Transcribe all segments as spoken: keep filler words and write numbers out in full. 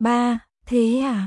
Ba, thế à?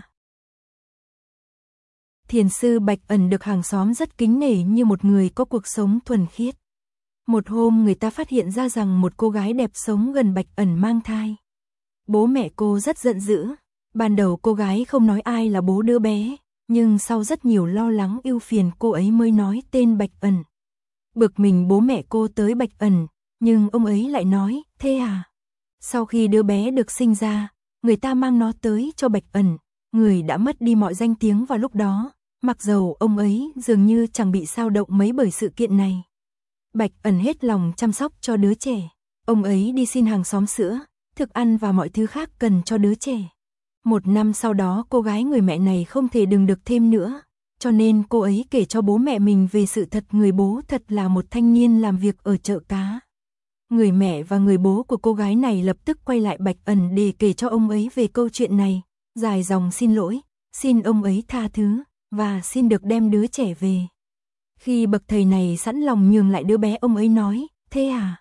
Thiền sư Bạch Ẩn được hàng xóm rất kính nể như một người có cuộc sống thuần khiết. Một hôm người ta phát hiện ra rằng một cô gái đẹp sống gần Bạch Ẩn mang thai. Bố mẹ cô rất giận dữ. Ban đầu cô gái không nói ai là bố đứa bé, nhưng sau rất nhiều lo lắng ưu phiền cô ấy mới nói tên Bạch Ẩn. Bực mình bố mẹ cô tới Bạch Ẩn, nhưng ông ấy lại nói, thế à? Sau khi đứa bé được sinh ra, người ta mang nó tới cho Bạch Ẩn, người đã mất đi mọi danh tiếng vào lúc đó, mặc dầu ông ấy dường như chẳng bị sao động mấy bởi sự kiện này. Bạch Ẩn hết lòng chăm sóc cho đứa trẻ, ông ấy đi xin hàng xóm sữa, thức ăn và mọi thứ khác cần cho đứa trẻ. Một năm sau đó cô gái người mẹ này không thể đừng được thêm nữa, cho nên cô ấy kể cho bố mẹ mình về sự thật người bố thật là một thanh niên làm việc ở chợ cá. Người mẹ và người bố của cô gái này lập tức quay lại Bạch Ẩn để kể cho ông ấy về câu chuyện này, dài dòng xin lỗi, xin ông ấy tha thứ, và xin được đem đứa trẻ về. Khi bậc thầy này sẵn lòng nhường lại đứa bé, ông ấy nói, thế à?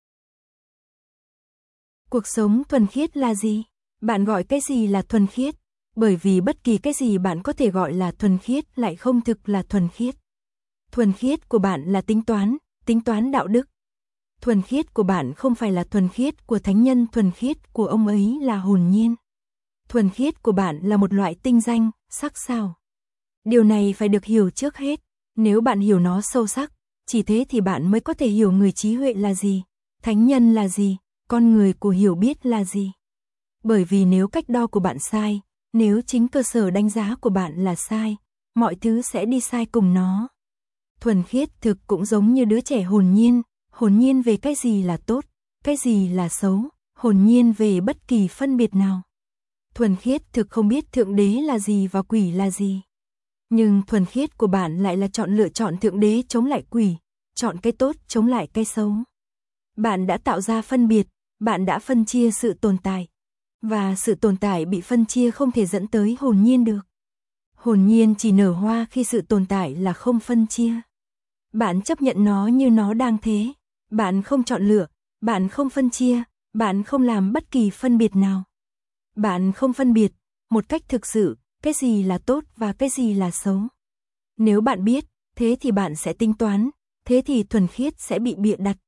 Cuộc sống thuần khiết là gì? Bạn gọi cái gì là thuần khiết? Bởi vì bất kỳ cái gì bạn có thể gọi là thuần khiết lại không thực là thuần khiết. Thuần khiết của bạn là tính toán, tính toán đạo đức. Thuần khiết của bạn không phải là thuần khiết của thánh nhân, thuần khiết của ông ấy là hồn nhiên. Thuần khiết của bạn là một loại tinh danh, sắc sảo. Điều này phải được hiểu trước hết, nếu bạn hiểu nó sâu sắc, chỉ thế thì bạn mới có thể hiểu người trí huệ là gì, thánh nhân là gì, con người của hiểu biết là gì. Bởi vì nếu cách đo của bạn sai, nếu chính cơ sở đánh giá của bạn là sai, mọi thứ sẽ đi sai cùng nó. Thuần khiết thực cũng giống như đứa trẻ hồn nhiên, hồn nhiên về cái gì là tốt, cái gì là xấu, hồn nhiên về bất kỳ phân biệt nào. Thuần khiết thực không biết thượng đế là gì và quỷ là gì. Nhưng thuần khiết của bạn lại là chọn lựa chọn thượng đế chống lại quỷ, chọn cái tốt chống lại cái xấu. Bạn đã tạo ra phân biệt, bạn đã phân chia sự tồn tại. Và sự tồn tại bị phân chia không thể dẫn tới hồn nhiên được. Hồn nhiên chỉ nở hoa khi sự tồn tại là không phân chia. Bạn chấp nhận nó như nó đang thế. Bạn không chọn lựa, bạn không phân chia, bạn không làm bất kỳ phân biệt nào. Bạn không phân biệt, một cách thực sự, cái gì là tốt và cái gì là xấu. Nếu bạn biết, thế thì bạn sẽ tính toán, thế thì thuần khiết sẽ bị bịa đặt.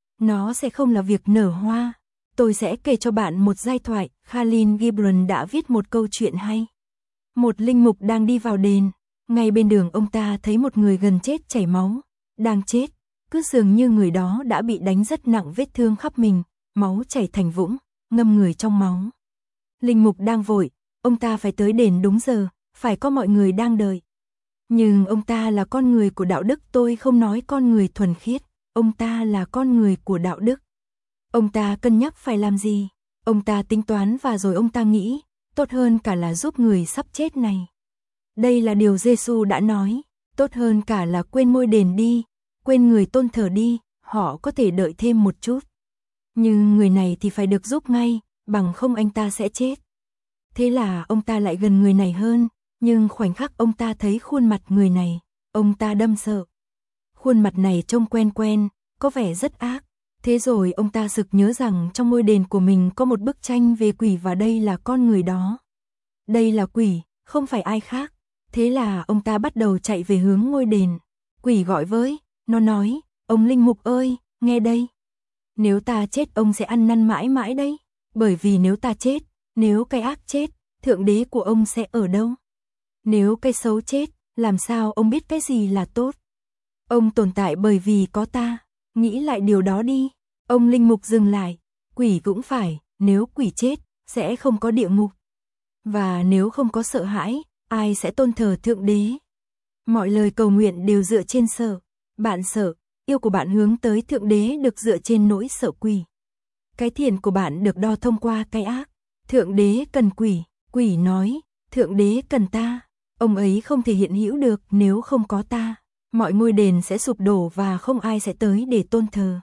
Nó sẽ không là việc nở hoa. Tôi sẽ kể cho bạn một giai thoại, Khalil Gibran đã viết một câu chuyện hay. Một linh mục đang đi vào đền, ngay bên đường ông ta thấy một người gần chết chảy máu, đang chết, cứ dường như người đó đã bị đánh rất nặng, vết thương khắp mình, máu chảy thành vũng, ngâm người trong máu. Linh mục đang vội, ông ta phải tới đền đúng giờ, phải có mọi người đang đợi. Nhưng ông ta là con người của đạo đức, tôi không nói con người thuần khiết, ông ta là con người của đạo đức. Ông ta cân nhắc phải làm gì, ông ta tính toán và rồi ông ta nghĩ, tốt hơn cả là giúp người sắp chết này. Đây là điều Giêsu đã nói, tốt hơn cả là quên ngôi đền đi, quên người tôn thờ đi, họ có thể đợi thêm một chút. Nhưng người này thì phải được giúp ngay, bằng không anh ta sẽ chết. Thế là ông ta lại gần người này hơn, nhưng khoảnh khắc ông ta thấy khuôn mặt người này, ông ta đâm sợ. Khuôn mặt này trông quen quen, có vẻ rất ác. Thế rồi ông ta sực nhớ rằng trong ngôi đền của mình có một bức tranh về quỷ và đây là con người đó. Đây là quỷ, không phải ai khác. Thế là ông ta bắt đầu chạy về hướng ngôi đền. Quỷ gọi với, nó nói, ông linh mục ơi, nghe đây. Nếu ta chết ông sẽ ăn năn mãi mãi đấy. Bởi vì nếu ta chết, nếu cái ác chết, thượng đế của ông sẽ ở đâu? Nếu cái xấu chết, làm sao ông biết cái gì là tốt? Ông tồn tại bởi vì có ta. Nghĩ lại điều đó đi. Ông linh mục dừng lại. Quỷ cũng phải, nếu quỷ chết, sẽ không có địa ngục. Và nếu không có sợ hãi, ai sẽ tôn thờ thượng đế? Mọi lời cầu nguyện đều dựa trên sợ. Bạn sợ, yêu của bạn hướng tới thượng đế được dựa trên nỗi sợ quỷ. Cái thiện của bạn được đo thông qua cái ác. Thượng đế cần quỷ, quỷ nói, thượng đế cần ta. Ông ấy không thể hiện hữu được nếu không có ta. Mọi ngôi đền sẽ sụp đổ và không ai sẽ tới để tôn thờ.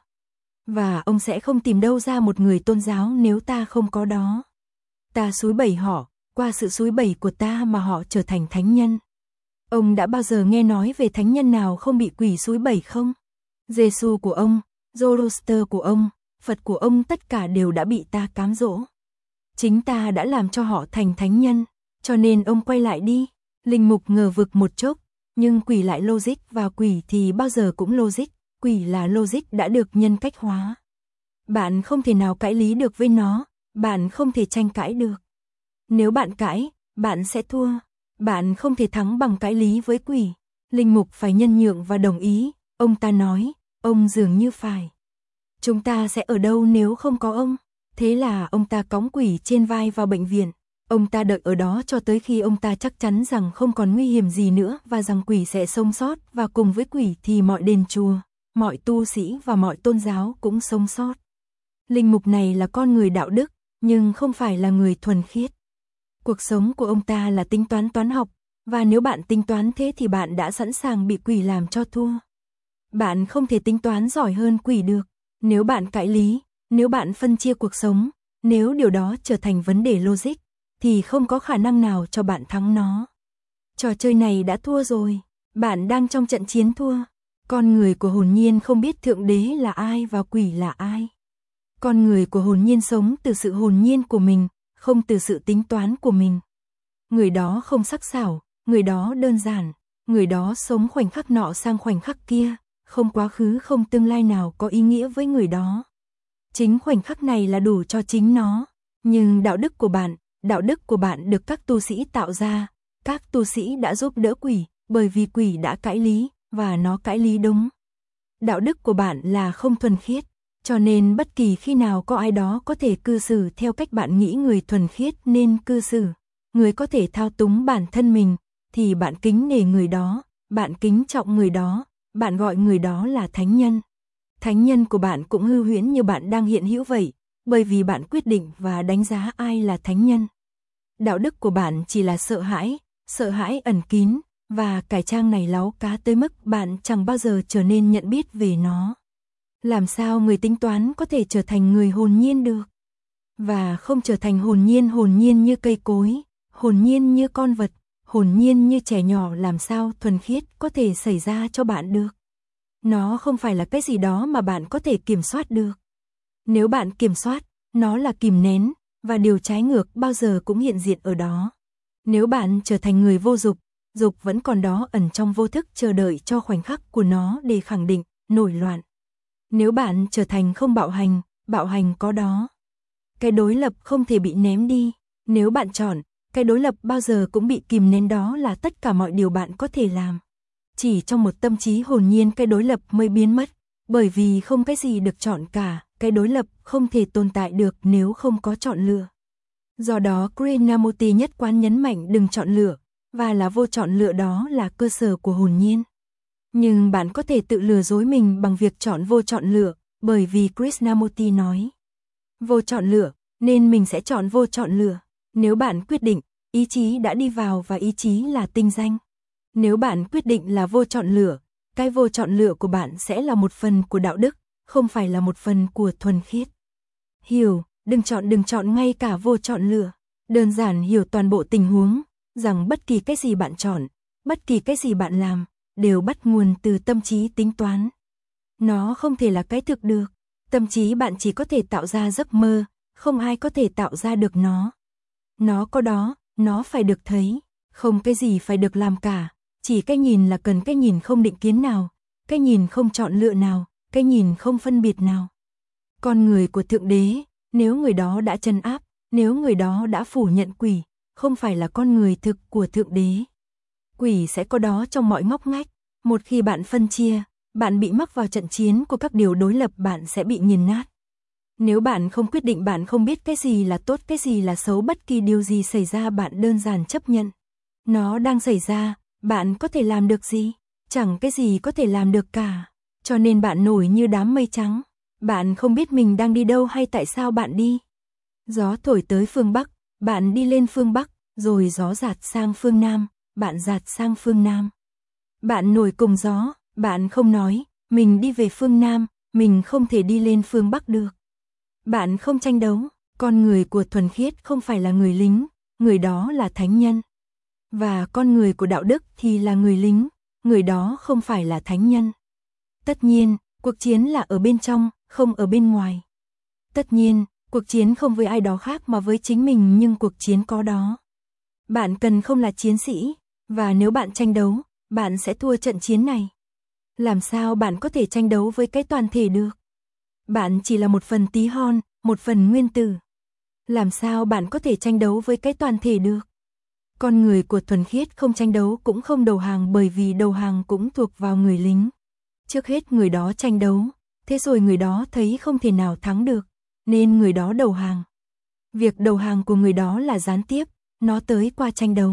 Và ông sẽ không tìm đâu ra một người tôn giáo nếu ta không có đó. Ta xúi bẩy họ, qua sự xúi bẩy của ta mà họ trở thành thánh nhân. Ông đã bao giờ nghe nói về thánh nhân nào không bị quỷ xúi bẩy không? Giêsu của ông, Zoroaster của ông, Phật của ông tất cả đều đã bị ta cám dỗ. Chính ta đã làm cho họ thành thánh nhân, cho nên ông quay lại đi. Linh mục ngờ vực một chốc, nhưng quỷ lại logic và quỷ thì bao giờ cũng logic, quỷ là logic đã được nhân cách hóa. Bạn không thể nào cãi lý được với nó, bạn không thể tranh cãi được. Nếu bạn cãi, bạn sẽ thua, bạn không thể thắng bằng cãi lý với quỷ. Linh mục phải nhân nhượng và đồng ý, ông ta nói, ông dường như phải. Chúng ta sẽ ở đâu nếu không có ông? Thế là ông ta cõng quỷ trên vai vào bệnh viện. Ông ta đợi ở đó cho tới khi ông ta chắc chắn rằng không còn nguy hiểm gì nữa và rằng quỷ sẽ sống sót, và cùng với quỷ thì mọi đền chùa, mọi tu sĩ và mọi tôn giáo cũng sống sót. Linh mục này là con người đạo đức, nhưng không phải là người thuần khiết. Cuộc sống của ông ta là tính toán toán học, và nếu bạn tính toán thế thì bạn đã sẵn sàng bị quỷ làm cho thua. Bạn không thể tính toán giỏi hơn quỷ được. Nếu bạn cãi lý, nếu bạn phân chia cuộc sống, nếu điều đó trở thành vấn đề logic, thì không có khả năng nào cho bạn thắng nó. Trò chơi này đã thua rồi, bạn đang trong trận chiến thua. Con người của hồn nhiên không biết thượng đế là ai và quỷ là ai. Con người của hồn nhiên sống từ sự hồn nhiên của mình, không từ sự tính toán của mình. Người đó không sắc sảo, người đó đơn giản, người đó sống khoảnh khắc nọ sang khoảnh khắc kia, không quá khứ không tương lai nào có ý nghĩa với người đó. Chính khoảnh khắc này là đủ cho chính nó. Nhưng đạo đức của bạn, đạo đức của bạn được các tu sĩ tạo ra, các tu sĩ đã giúp đỡ quỷ, bởi vì quỷ đã cãi lý, và nó cãi lý đúng. Đạo đức của bạn là không thuần khiết, cho nên bất kỳ khi nào có ai đó có thể cư xử theo cách bạn nghĩ người thuần khiết nên cư xử, người có thể thao túng bản thân mình, thì bạn kính nể người đó, bạn kính trọng người đó, bạn gọi người đó là thánh nhân. Thánh nhân của bạn cũng hư huyễn như bạn đang hiện hữu vậy, bởi vì bạn quyết định và đánh giá ai là thánh nhân. Đạo đức của bạn chỉ là sợ hãi, sợ hãi ẩn kín, và cải trang này láu cá tới mức bạn chẳng bao giờ trở nên nhận biết về nó. Làm sao người tính toán có thể trở thành người hồn nhiên được? Và không trở thành hồn nhiên hồn nhiên như cây cối, hồn nhiên như con vật, hồn nhiên như trẻ nhỏ, làm sao thuần khiết có thể xảy ra cho bạn được? Nó không phải là cái gì đó mà bạn có thể kiểm soát được. Nếu bạn kiểm soát, nó là kìm nén, và điều trái ngược bao giờ cũng hiện diện ở đó. Nếu bạn trở thành người vô dục, dục vẫn còn đó ẩn trong vô thức chờ đợi cho khoảnh khắc của nó để khẳng định, nổi loạn. Nếu bạn trở thành không bạo hành, bạo hành có đó. Cái đối lập không thể bị ném đi. Nếu bạn chọn, cái đối lập bao giờ cũng bị kìm nén, đó là tất cả mọi điều bạn có thể làm. Chỉ trong một tâm trí hồn nhiên cái đối lập mới biến mất, bởi vì không cái gì được chọn cả, cái đối lập không thể tồn tại được nếu không có chọn lựa. Do đó Krishnamurti nhất quán nhấn mạnh đừng chọn lựa, và là vô chọn lựa đó là cơ sở của hồn nhiên. Nhưng bạn có thể tự lừa dối mình bằng việc chọn vô chọn lựa, bởi vì Krishnamurti nói vô chọn lựa, nên mình sẽ chọn vô chọn lựa. Nếu bạn quyết định, ý chí đã đi vào và ý chí là tinh danh. Nếu bạn quyết định là vô chọn lựa, cái vô chọn lựa của bạn sẽ là một phần của đạo đức, không phải là một phần của thuần khiết. Hiểu, đừng chọn đừng chọn ngay cả vô chọn lựa. Đơn giản hiểu toàn bộ tình huống, rằng bất kỳ cái gì bạn chọn, bất kỳ cái gì bạn làm, đều bắt nguồn từ tâm trí tính toán. Nó không thể là cái thực được. Tâm trí bạn chỉ có thể tạo ra giấc mơ, không ai có thể tạo ra được nó. Nó có đó, nó phải được thấy, không cái gì phải được làm cả. Chỉ cái nhìn là cần cái nhìn không định kiến nào, cái nhìn không chọn lựa nào, cái nhìn không phân biệt nào. Con người của Thượng Đế, nếu người đó đã trấn áp, nếu người đó đã phủ nhận quỷ, không phải là con người thực của Thượng Đế. Quỷ sẽ có đó trong mọi ngóc ngách. Một khi bạn phân chia, bạn bị mắc vào trận chiến của các điều đối lập, bạn sẽ bị nghiền nát. Nếu bạn không quyết định, bạn không biết cái gì là tốt, cái gì là xấu, bất kỳ điều gì xảy ra bạn đơn giản chấp nhận. Nó đang xảy ra, bạn có thể làm được gì? Chẳng cái gì có thể làm được cả. Cho nên bạn nổi như đám mây trắng. Bạn không biết mình đang đi đâu hay tại sao bạn đi. Gió thổi tới phương Bắc, bạn đi lên phương Bắc, rồi gió dạt sang phương Nam, bạn dạt sang phương Nam. Bạn nổi cùng gió, bạn không nói, mình đi về phương Nam, mình không thể đi lên phương Bắc được. Bạn không tranh đấu, con người của thuần khiết không phải là người lính, người đó là thánh nhân. Và con người của đạo đức thì là người lính, người đó không phải là thánh nhân. Tất nhiên, cuộc chiến là ở bên trong, không ở bên ngoài. Tất nhiên, Cuộc chiến không với ai đó khác mà với chính mình, nhưng cuộc chiến có đó. Bạn cần không là chiến sĩ, và nếu bạn tranh đấu, bạn sẽ thua trận chiến này. Làm sao bạn có thể tranh đấu với cái toàn thể được? Bạn chỉ là một phần tí hon, một phần nguyên tử. Làm sao bạn có thể tranh đấu với cái toàn thể được? Con người của thuần khiết không tranh đấu cũng không đầu hàng, bởi vì đầu hàng cũng thuộc vào người lính. Trước hết người đó tranh đấu, thế rồi người đó thấy không thể nào thắng được, nên người đó đầu hàng. Việc đầu hàng của người đó là gián tiếp, nó tới qua tranh đấu.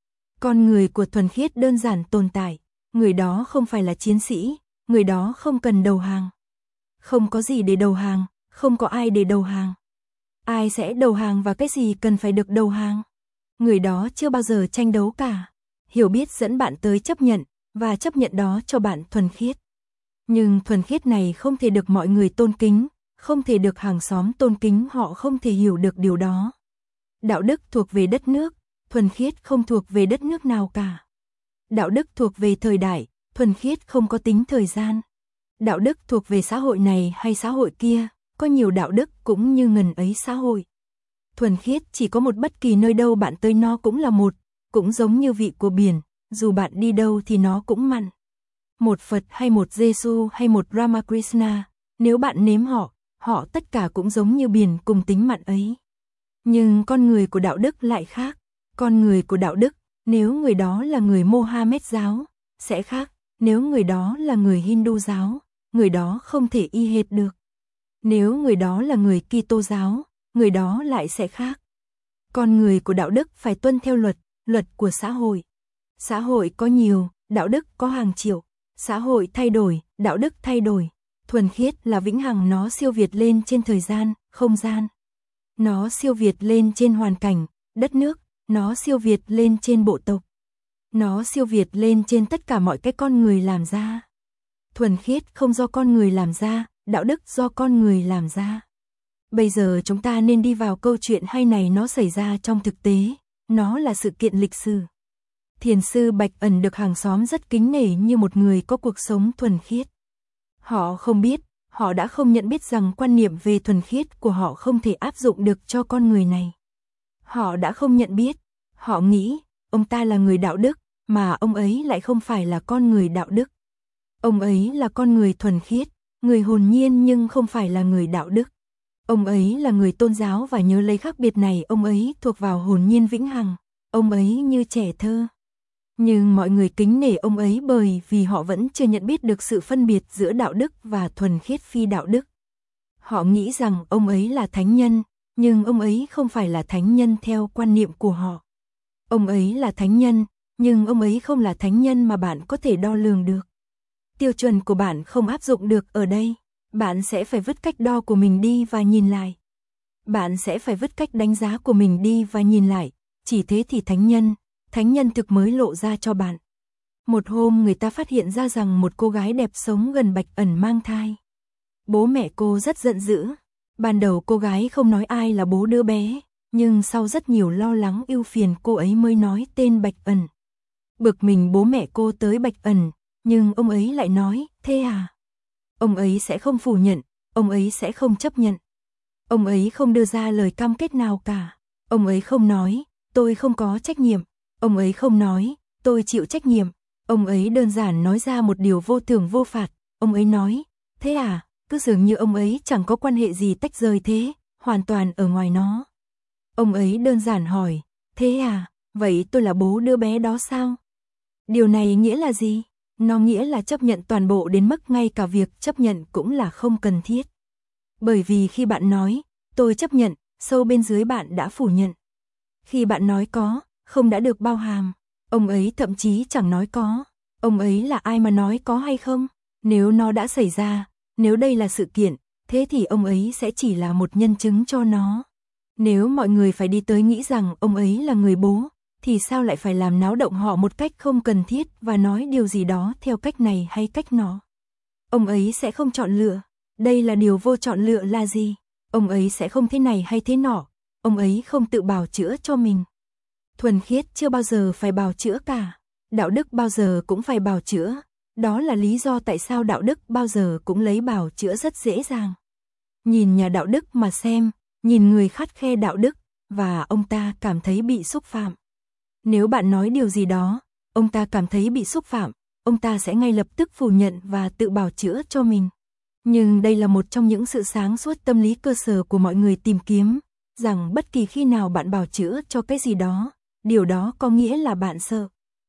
Con người của thuần khiết đơn giản tồn tại, người đó không phải là chiến sĩ, người đó không cần đầu hàng. Không có gì để đầu hàng, không có ai để đầu hàng. Ai sẽ đầu hàng và cái gì cần phải được đầu hàng? Người đó chưa bao giờ tranh đấu cả. Hiểu biết dẫn bạn tới chấp nhận, và chấp nhận đó cho bạn thuần khiết. Nhưng thuần khiết này không thể được mọi người tôn kính, không thể được hàng xóm tôn kính, họ không thể hiểu được điều đó. Đạo đức thuộc về đất nước, thuần khiết không thuộc về đất nước nào cả. Đạo đức thuộc về thời đại, thuần khiết không có tính thời gian. Đạo đức thuộc về xã hội này hay xã hội kia, có nhiều đạo đức cũng như ngần ấy xã hội. Thuần khiết chỉ có một, bất kỳ nơi đâu bạn tới nó cũng là một, cũng giống như vị của biển, dù bạn đi đâu thì nó cũng mặn. Một Phật hay một Giêsu hay một Ramakrishna, nếu bạn nếm họ, họ tất cả cũng giống như biển cùng tính mặn ấy. Nhưng con người của đạo đức lại khác. Con người của đạo đức, nếu người đó là người Mohammed giáo, sẽ khác. Nếu người đó là người Hindu giáo, người đó không thể y hệt được. Nếu người đó là người Kitô giáo, người đó lại sẽ khác. Con người của đạo đức phải tuân theo luật, luật của xã hội. Xã hội có nhiều, đạo đức có hàng triệu. Xã hội thay đổi, đạo đức thay đổi. Thuần khiết là vĩnh hằng, nó siêu việt lên trên thời gian, không gian. Nó siêu việt lên trên hoàn cảnh, đất nước, nó siêu việt lên trên bộ tộc. Nó siêu việt lên trên tất cả mọi cái con người làm ra. Thuần khiết không do con người làm ra, đạo đức do con người làm ra. Bây giờ chúng ta nên đi vào câu chuyện hay này, nó xảy ra trong thực tế, nó là sự kiện lịch sử. Thiền sư Bạch Ẩn được hàng xóm rất kính nể như một người có cuộc sống thuần khiết. Họ không biết, họ đã không nhận biết rằng quan niệm về thuần khiết của họ không thể áp dụng được cho con người này. Họ đã không nhận biết, họ nghĩ, ông ta là người đạo đức, mà ông ấy lại không phải là con người đạo đức. Ông ấy là con người thuần khiết, người hồn nhiên nhưng không phải là người đạo đức. Ông ấy là người tôn giáo và nhớ lấy khác biệt này, ông ấy thuộc vào hồn nhiên vĩnh hằng, ông ấy như trẻ thơ. Nhưng mọi người kính nể ông ấy bởi vì họ vẫn chưa nhận biết được sự phân biệt giữa đạo đức và thuần khiết phi đạo đức. Họ nghĩ rằng ông ấy là thánh nhân, nhưng ông ấy không phải là thánh nhân theo quan niệm của họ. Ông ấy là thánh nhân, nhưng ông ấy không là thánh nhân mà bạn có thể đo lường được. Tiêu chuẩn của bạn không áp dụng được ở đây. Bạn sẽ phải vứt cách đo của mình đi và nhìn lại. Bạn sẽ phải vứt cách đánh giá của mình đi và nhìn lại. Chỉ thế thì thánh nhân, thánh nhân thực mới lộ ra cho bạn. Một hôm người ta phát hiện ra rằng một cô gái đẹp sống gần Bạch Ẩn mang thai. Bố mẹ cô rất giận dữ. Ban đầu cô gái không nói ai là bố đứa bé, nhưng sau rất nhiều lo lắng ưu phiền cô ấy mới nói tên Bạch Ẩn. Bực mình bố mẹ cô tới Bạch Ẩn, nhưng ông ấy lại nói, thế à? Ông ấy sẽ không phủ nhận, ông ấy sẽ không chấp nhận. Ông ấy không đưa ra lời cam kết nào cả. Ông ấy không nói, tôi không có trách nhiệm. Ông ấy không nói, tôi chịu trách nhiệm. Ông ấy đơn giản nói ra một điều vô thưởng vô phạt. Ông ấy nói, thế à, cứ dường như ông ấy chẳng có quan hệ gì tách rời thế, hoàn toàn ở ngoài nó. Ông ấy đơn giản hỏi, thế à, vậy tôi là bố đứa bé đó sao? Điều này nghĩa là gì? Nó nghĩa là chấp nhận toàn bộ đến mức ngay cả việc chấp nhận cũng là không cần thiết. Bởi vì khi bạn nói, tôi chấp nhận, sâu bên dưới bạn đã phủ nhận. Khi bạn nói có, không đã được bao hàm. Ông ấy thậm chí chẳng nói có. Ông ấy là ai mà nói có hay không? Nếu nó đã xảy ra, nếu đây là sự kiện, thế thì ông ấy sẽ chỉ là một nhân chứng cho nó. Nếu mọi người phải đi tới nghĩ rằng ông ấy là người bố, thì sao lại phải làm náo động họ một cách không cần thiết và nói điều gì đó theo cách này hay cách nọ? Ông ấy sẽ không chọn lựa. Đây là điều vô chọn lựa là gì? Ông ấy sẽ không thế này hay thế nọ. Ông ấy không tự bào chữa cho mình. Thuần khiết chưa bao giờ phải bào chữa cả. Đạo đức bao giờ cũng phải bào chữa. Đó là lý do tại sao đạo đức bao giờ cũng lấy bào chữa rất dễ dàng. Nhìn nhà đạo đức mà xem, nhìn người khắt khe đạo đức, và ông ta cảm thấy bị xúc phạm. Nếu bạn nói điều gì đó, ông ta cảm thấy bị xúc phạm, ông ta sẽ ngay lập tức phủ nhận và tự bào chữa cho mình. Nhưng đây là một trong những sự sáng suốt tâm lý cơ sở của mọi người tìm kiếm, rằng bất kỳ khi nào bạn bào chữa cho cái gì đó, điều đó có nghĩa là bạn sợ.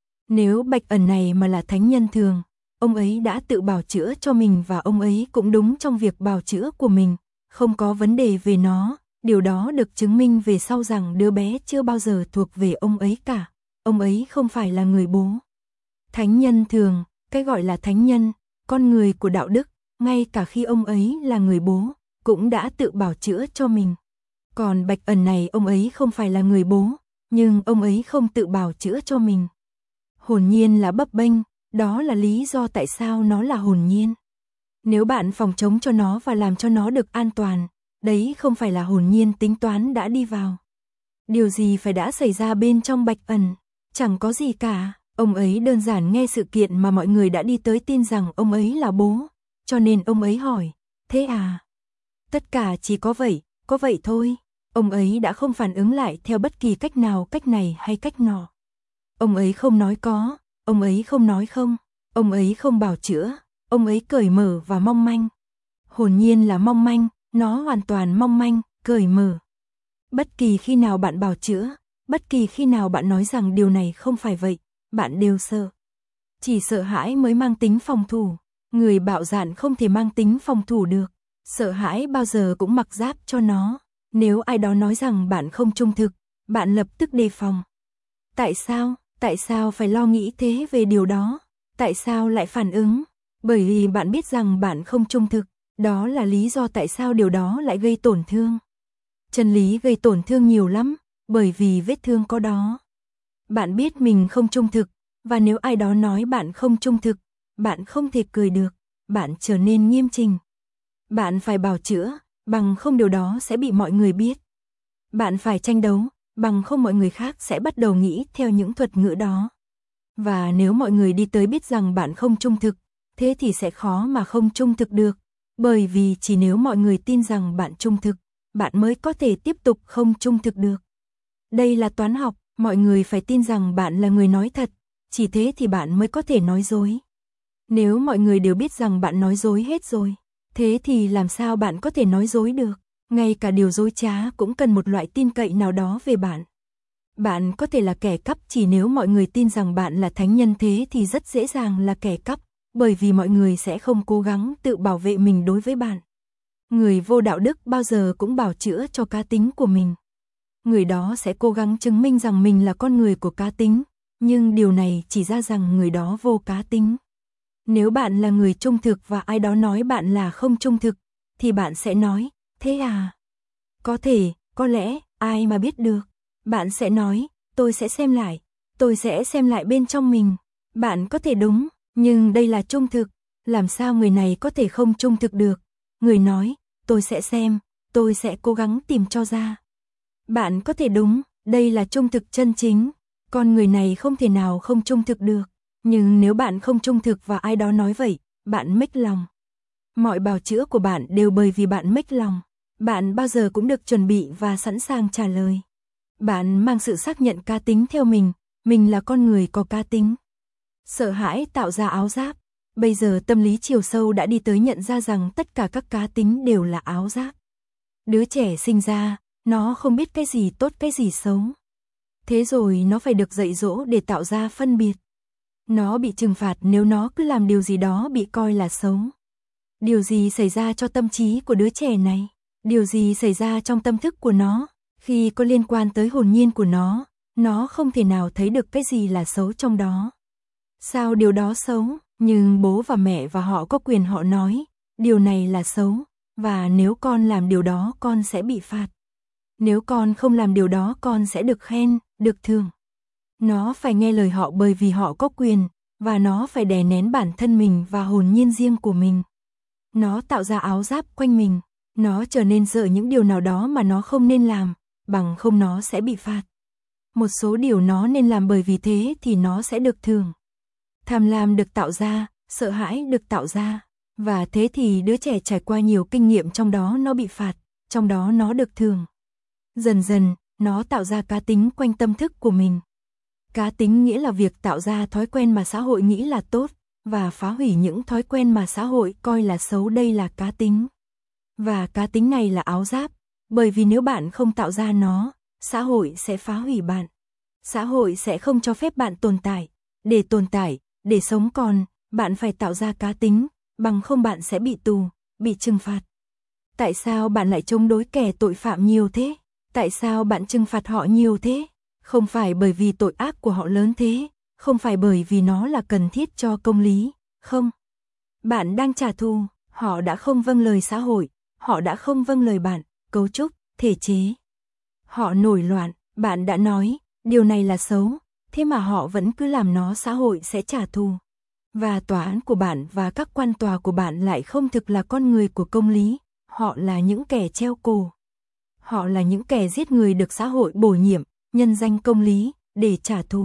Nếu Bạch Ẩn này mà là thánh nhân thường, ông ấy đã tự bào chữa cho mình và ông ấy cũng đúng trong việc bào chữa của mình, không có vấn đề về nó, điều đó được chứng minh về sau rằng đứa bé chưa bao giờ thuộc về ông ấy cả, ông ấy không phải là người bố. Thánh nhân thường, cái gọi là thánh nhân, con người của đạo đức, ngay cả khi ông ấy là người bố, cũng đã tự bào chữa cho mình. Còn Bạch Ẩn này ông ấy không phải là người bố, nhưng ông ấy không tự bào chữa cho mình. Hồn nhiên là bấp bênh, đó là lý do tại sao nó là hồn nhiên. Nếu bạn phòng chống cho nó và làm cho nó được an toàn, đấy không phải là hồn nhiên tính toán đã đi vào. Điều gì phải đã xảy ra bên trong Bạch Ẩn? Chẳng có gì cả, ông ấy đơn giản nghe sự kiện mà mọi người đã đi tới tin rằng ông ấy là bố, cho nên ông ấy hỏi, thế à? Tất cả chỉ có vậy, có vậy thôi. Ông ấy đã không phản ứng lại theo bất kỳ cách nào, cách này hay cách nọ. Ông ấy không nói có, ông ấy không nói không, ông ấy không bào chữa, ông ấy cởi mở và mong manh. Hồn nhiên là mong manh, nó hoàn toàn mong manh, cởi mở. Bất kỳ khi nào bạn bào chữa, bất kỳ khi nào bạn nói rằng điều này không phải vậy, bạn đều sợ. Chỉ sợ hãi mới mang tính phòng thủ, người bạo dạn không thể mang tính phòng thủ được. Sợ hãi bao giờ cũng mặc giáp cho nó. Nếu ai đó nói rằng bạn không trung thực, bạn lập tức đề phòng. Tại sao? Tại sao phải lo nghĩ thế về điều đó? Tại sao lại phản ứng? Bởi vì bạn biết rằng bạn không trung thực, đó là lý do tại sao điều đó lại gây tổn thương. Chân lý gây tổn thương nhiều lắm, bởi vì vết thương có đó. Bạn biết mình không trung thực, và nếu ai đó nói bạn không trung thực, bạn không thể cười được, bạn trở nên nghiêm chỉnh. Bạn phải bào chữa, bằng không điều đó sẽ bị mọi người biết. Bạn phải tranh đấu, bằng không mọi người khác sẽ bắt đầu nghĩ theo những thuật ngữ đó. Và nếu mọi người đi tới biết rằng bạn không trung thực, thế thì sẽ khó mà không trung thực được. Bởi vì chỉ nếu mọi người tin rằng bạn trung thực, bạn mới có thể tiếp tục không trung thực được. Đây là toán học, mọi người phải tin rằng bạn là người nói thật, chỉ thế thì bạn mới có thể nói dối. Nếu mọi người đều biết rằng bạn nói dối hết rồi, thế thì làm sao bạn có thể nói dối được? Ngay cả điều dối trá cũng cần một loại tin cậy nào đó về bạn. Bạn có thể là kẻ cắp chỉ nếu mọi người tin rằng bạn là thánh nhân, thế thì rất dễ dàng là kẻ cắp, bởi vì mọi người sẽ không cố gắng tự bảo vệ mình đối với bạn. Người vô đạo đức bao giờ cũng bào chữa cho cá tính của mình. Người đó sẽ cố gắng chứng minh rằng mình là con người của cá tính, nhưng điều này chỉ ra rằng người đó vô cá tính. Nếu bạn là người trung thực và ai đó nói bạn là không trung thực, thì bạn sẽ nói, thế à? Có thể, có lẽ, ai mà biết được. Bạn sẽ nói, tôi sẽ xem lại, tôi sẽ xem lại bên trong mình. Bạn có thể đúng, nhưng đây là trung thực. Làm sao người này có thể không trung thực được? Người nói, tôi sẽ xem, tôi sẽ cố gắng tìm cho ra. Bạn có thể đúng, đây là trung thực chân chính. Con người này không thể nào không trung thực được. Nhưng nếu bạn không trung thực và ai đó nói vậy, bạn mếch lòng. Mọi bào chữa của bạn đều bởi vì bạn mếch lòng. Bạn bao giờ cũng được chuẩn bị và sẵn sàng trả lời. Bạn mang sự xác nhận cá tính theo mình, mình là con người có cá tính. Sợ hãi tạo ra áo giáp. Bây giờ tâm lý chiều sâu đã đi tới nhận ra rằng tất cả các cá tính đều là áo giáp. Đứa trẻ sinh ra, nó không biết cái gì tốt cái gì xấu. Thế rồi nó phải được dạy dỗ để tạo ra phân biệt. Nó bị trừng phạt nếu nó cứ làm điều gì đó bị coi là xấu. Điều gì xảy ra cho tâm trí của đứa trẻ này? Điều gì xảy ra trong tâm thức của nó? Khi có liên quan tới hồn nhiên của nó, nó không thể nào thấy được cái gì là xấu trong đó. Sao điều đó xấu? Nhưng bố và mẹ và họ có quyền họ nói, điều này là xấu, và nếu con làm điều đó con sẽ bị phạt. Nếu con không làm điều đó con sẽ được khen, được thưởng. Nó phải nghe lời họ bởi vì họ có quyền, và nó phải đè nén bản thân mình và hồn nhiên riêng của mình. Nó tạo ra áo giáp quanh mình, nó trở nên sợ những điều nào đó mà nó không nên làm, bằng không nó sẽ bị phạt. Một số điều nó nên làm bởi vì thế thì nó sẽ được thưởng. Tham lam được tạo ra, sợ hãi được tạo ra, và thế thì đứa trẻ trải qua nhiều kinh nghiệm trong đó nó bị phạt, trong đó nó được thưởng. Dần dần, nó tạo ra cá tính quanh tâm thức của mình. Cá tính nghĩa là việc tạo ra thói quen mà xã hội nghĩ là tốt, và phá hủy những thói quen mà xã hội coi là xấu, đây là cá tính. Và cá tính này là áo giáp, bởi vì nếu bạn không tạo ra nó, xã hội sẽ phá hủy bạn. Xã hội sẽ không cho phép bạn tồn tại. Để tồn tại, để sống còn, bạn phải tạo ra cá tính, bằng không bạn sẽ bị tù, bị trừng phạt. Tại sao bạn lại chống đối kẻ tội phạm nhiều thế? Tại sao bạn trừng phạt họ nhiều thế? Không phải bởi vì tội ác của họ lớn thế, không phải bởi vì nó là cần thiết cho công lý, không. Bạn đang trả thù, họ đã không vâng lời xã hội, họ đã không vâng lời bạn, cấu trúc, thể chế. Họ nổi loạn, bạn đã nói, điều này là xấu, thế mà họ vẫn cứ làm nó, xã hội sẽ trả thù. Và tòa án của bạn và các quan tòa của bạn lại không thực là con người của công lý, họ là những kẻ treo cổ. Họ là những kẻ giết người được xã hội bổ nhiệm, nhân danh công lý, để trả thù.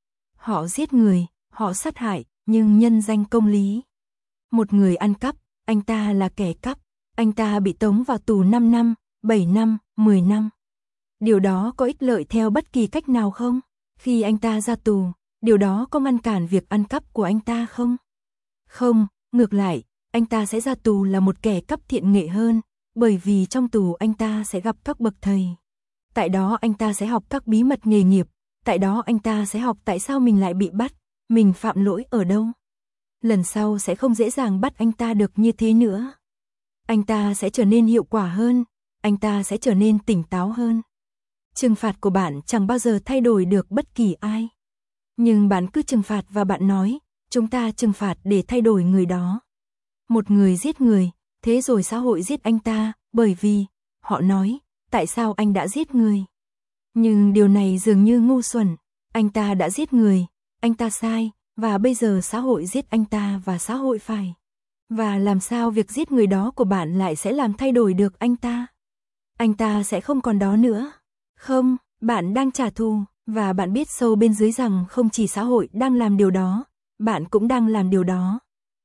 Họ giết người, họ sát hại, nhưng nhân danh công lý. Một người ăn cắp, anh ta là kẻ cắp, anh ta bị tống vào tù năm năm, bảy năm, mười năm. Điều đó có ích lợi theo bất kỳ cách nào không? Khi anh ta ra tù, điều đó có ngăn cản việc ăn cắp của anh ta không? Không, ngược lại, anh ta sẽ ra tù là một kẻ cắp thiện nghệ hơn, bởi vì trong tù anh ta sẽ gặp các bậc thầy. Tại đó anh ta sẽ học các bí mật nghề nghiệp, tại đó anh ta sẽ học tại sao mình lại bị bắt, mình phạm lỗi ở đâu. Lần sau sẽ không dễ dàng bắt anh ta được như thế nữa. Anh ta sẽ trở nên hiệu quả hơn, anh ta sẽ trở nên tỉnh táo hơn. Trừng phạt của bạn chẳng bao giờ thay đổi được bất kỳ ai. Nhưng bạn cứ trừng phạt và bạn nói, chúng ta trừng phạt để thay đổi người đó. Một người giết người, thế rồi xã hội giết anh ta, bởi vì, họ nói, tại sao anh đã giết người? Nhưng điều này dường như ngu xuẩn, anh ta đã giết người, anh ta sai, và bây giờ xã hội giết anh ta và xã hội phải. Và làm sao việc giết người đó của bạn lại sẽ làm thay đổi được anh ta? Anh ta sẽ không còn đó nữa. Không, bạn đang trả thù, và bạn biết sâu bên dưới rằng không chỉ xã hội đang làm điều đó, bạn cũng đang làm điều đó.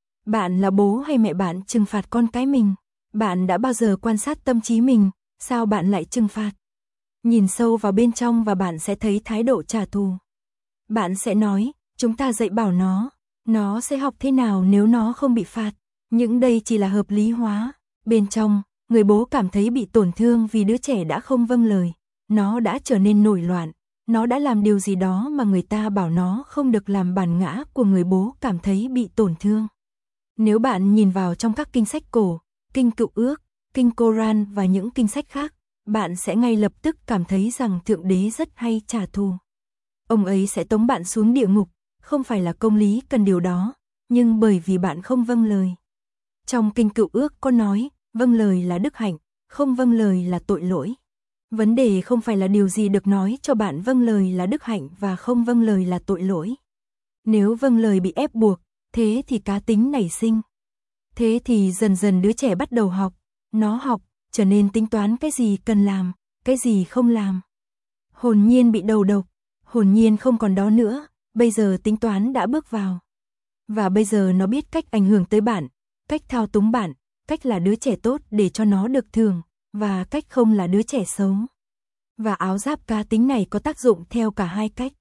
Bạn là bố hay mẹ bạn trừng phạt con cái mình? Bạn đã bao giờ quan sát tâm trí mình, sao bạn lại trừng phạt? Nhìn sâu vào bên trong và bạn sẽ thấy thái độ trả thù. Bạn sẽ nói, chúng ta dạy bảo nó, nó sẽ học thế nào nếu nó không bị phạt? Những đây chỉ là hợp lý hóa. Bên trong, người bố cảm thấy bị tổn thương vì đứa trẻ đã không vâng lời. Nó đã trở nên nổi loạn, nó đã làm điều gì đó mà người ta bảo nó không được làm, bản ngã của người bố cảm thấy bị tổn thương. Nếu bạn nhìn vào trong các kinh sách cổ, kinh Cựu Ước, kinh Koran và những kinh sách khác, bạn sẽ ngay lập tức cảm thấy rằng Thượng Đế rất hay trả thù. Ông ấy sẽ tống bạn xuống địa ngục, không phải là công lý cần điều đó, nhưng bởi vì bạn không vâng lời. Trong kinh Cựu Ước có nói, vâng lời là đức hạnh, không vâng lời là tội lỗi. Vấn đề không phải là điều gì được nói cho bạn vâng lời là đức hạnh và không vâng lời là tội lỗi. Nếu vâng lời bị ép buộc, thế thì cá tính nảy sinh. Thế thì dần dần đứa trẻ bắt đầu học, nó học, trở nên tính toán cái gì cần làm, cái gì không làm. Hồn nhiên bị đầu độc, hồn nhiên không còn đó nữa, bây giờ tính toán đã bước vào. Và bây giờ nó biết cách ảnh hưởng tới bạn, cách thao túng bạn, cách là đứa trẻ tốt để cho nó được thưởng, và cách không là đứa trẻ xấu. Và áo giáp cá tính này có tác dụng theo cả hai cách.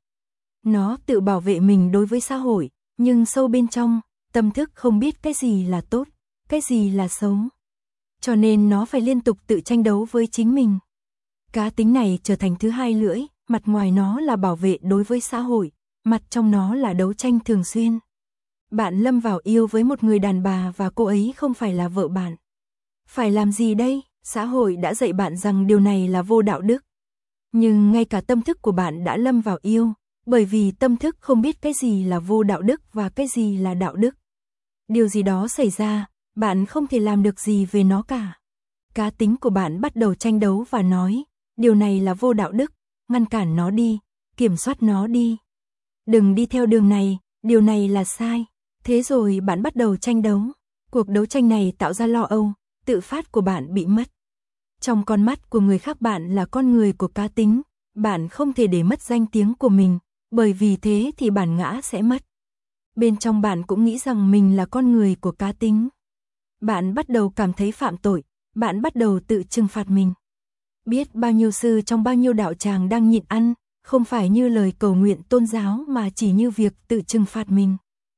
Nó tự bảo vệ mình đối với xã hội, nhưng sâu bên trong, tâm thức không biết cái gì là tốt, cái gì là xấu. Cho nên nó phải liên tục tự tranh đấu với chính mình. Cá tính này trở thành thứ hai lưỡi, mặt ngoài nó là bảo vệ đối với xã hội, mặt trong nó là đấu tranh thường xuyên. Bạn lâm vào yêu với một người đàn bà và cô ấy không phải là vợ bạn. Phải làm gì đây? Xã hội đã dạy bạn rằng điều này là vô đạo đức. Nhưng ngay cả tâm thức của bạn đã lâm vào yêu, bởi vì tâm thức không biết cái gì là vô đạo đức và cái gì là đạo đức. Điều gì đó xảy ra, bạn không thể làm được gì về nó cả. Cá tính của bạn bắt đầu tranh đấu và nói, điều này là vô đạo đức, ngăn cản nó đi, kiểm soát nó đi. Đừng đi theo đường này, điều này là sai. Thế rồi bạn bắt đầu tranh đấu. Cuộc đấu tranh này tạo ra lo âu, tự phát của bạn bị mất. Trong con mắt của người khác bạn là con người của cá tính, bạn không thể để mất danh tiếng của mình, bởi vì thế thì bản ngã sẽ mất. Bên trong bạn cũng nghĩ rằng mình là con người của cá tính. Bạn bắt đầu cảm thấy phạm tội, bạn bắt đầu tự trừng phạt mình. Biết bao nhiêu sư trong bao nhiêu đạo tràng đang nhịn ăn, không phải như lời cầu nguyện tôn giáo mà chỉ như việc tự trừng phạt mình.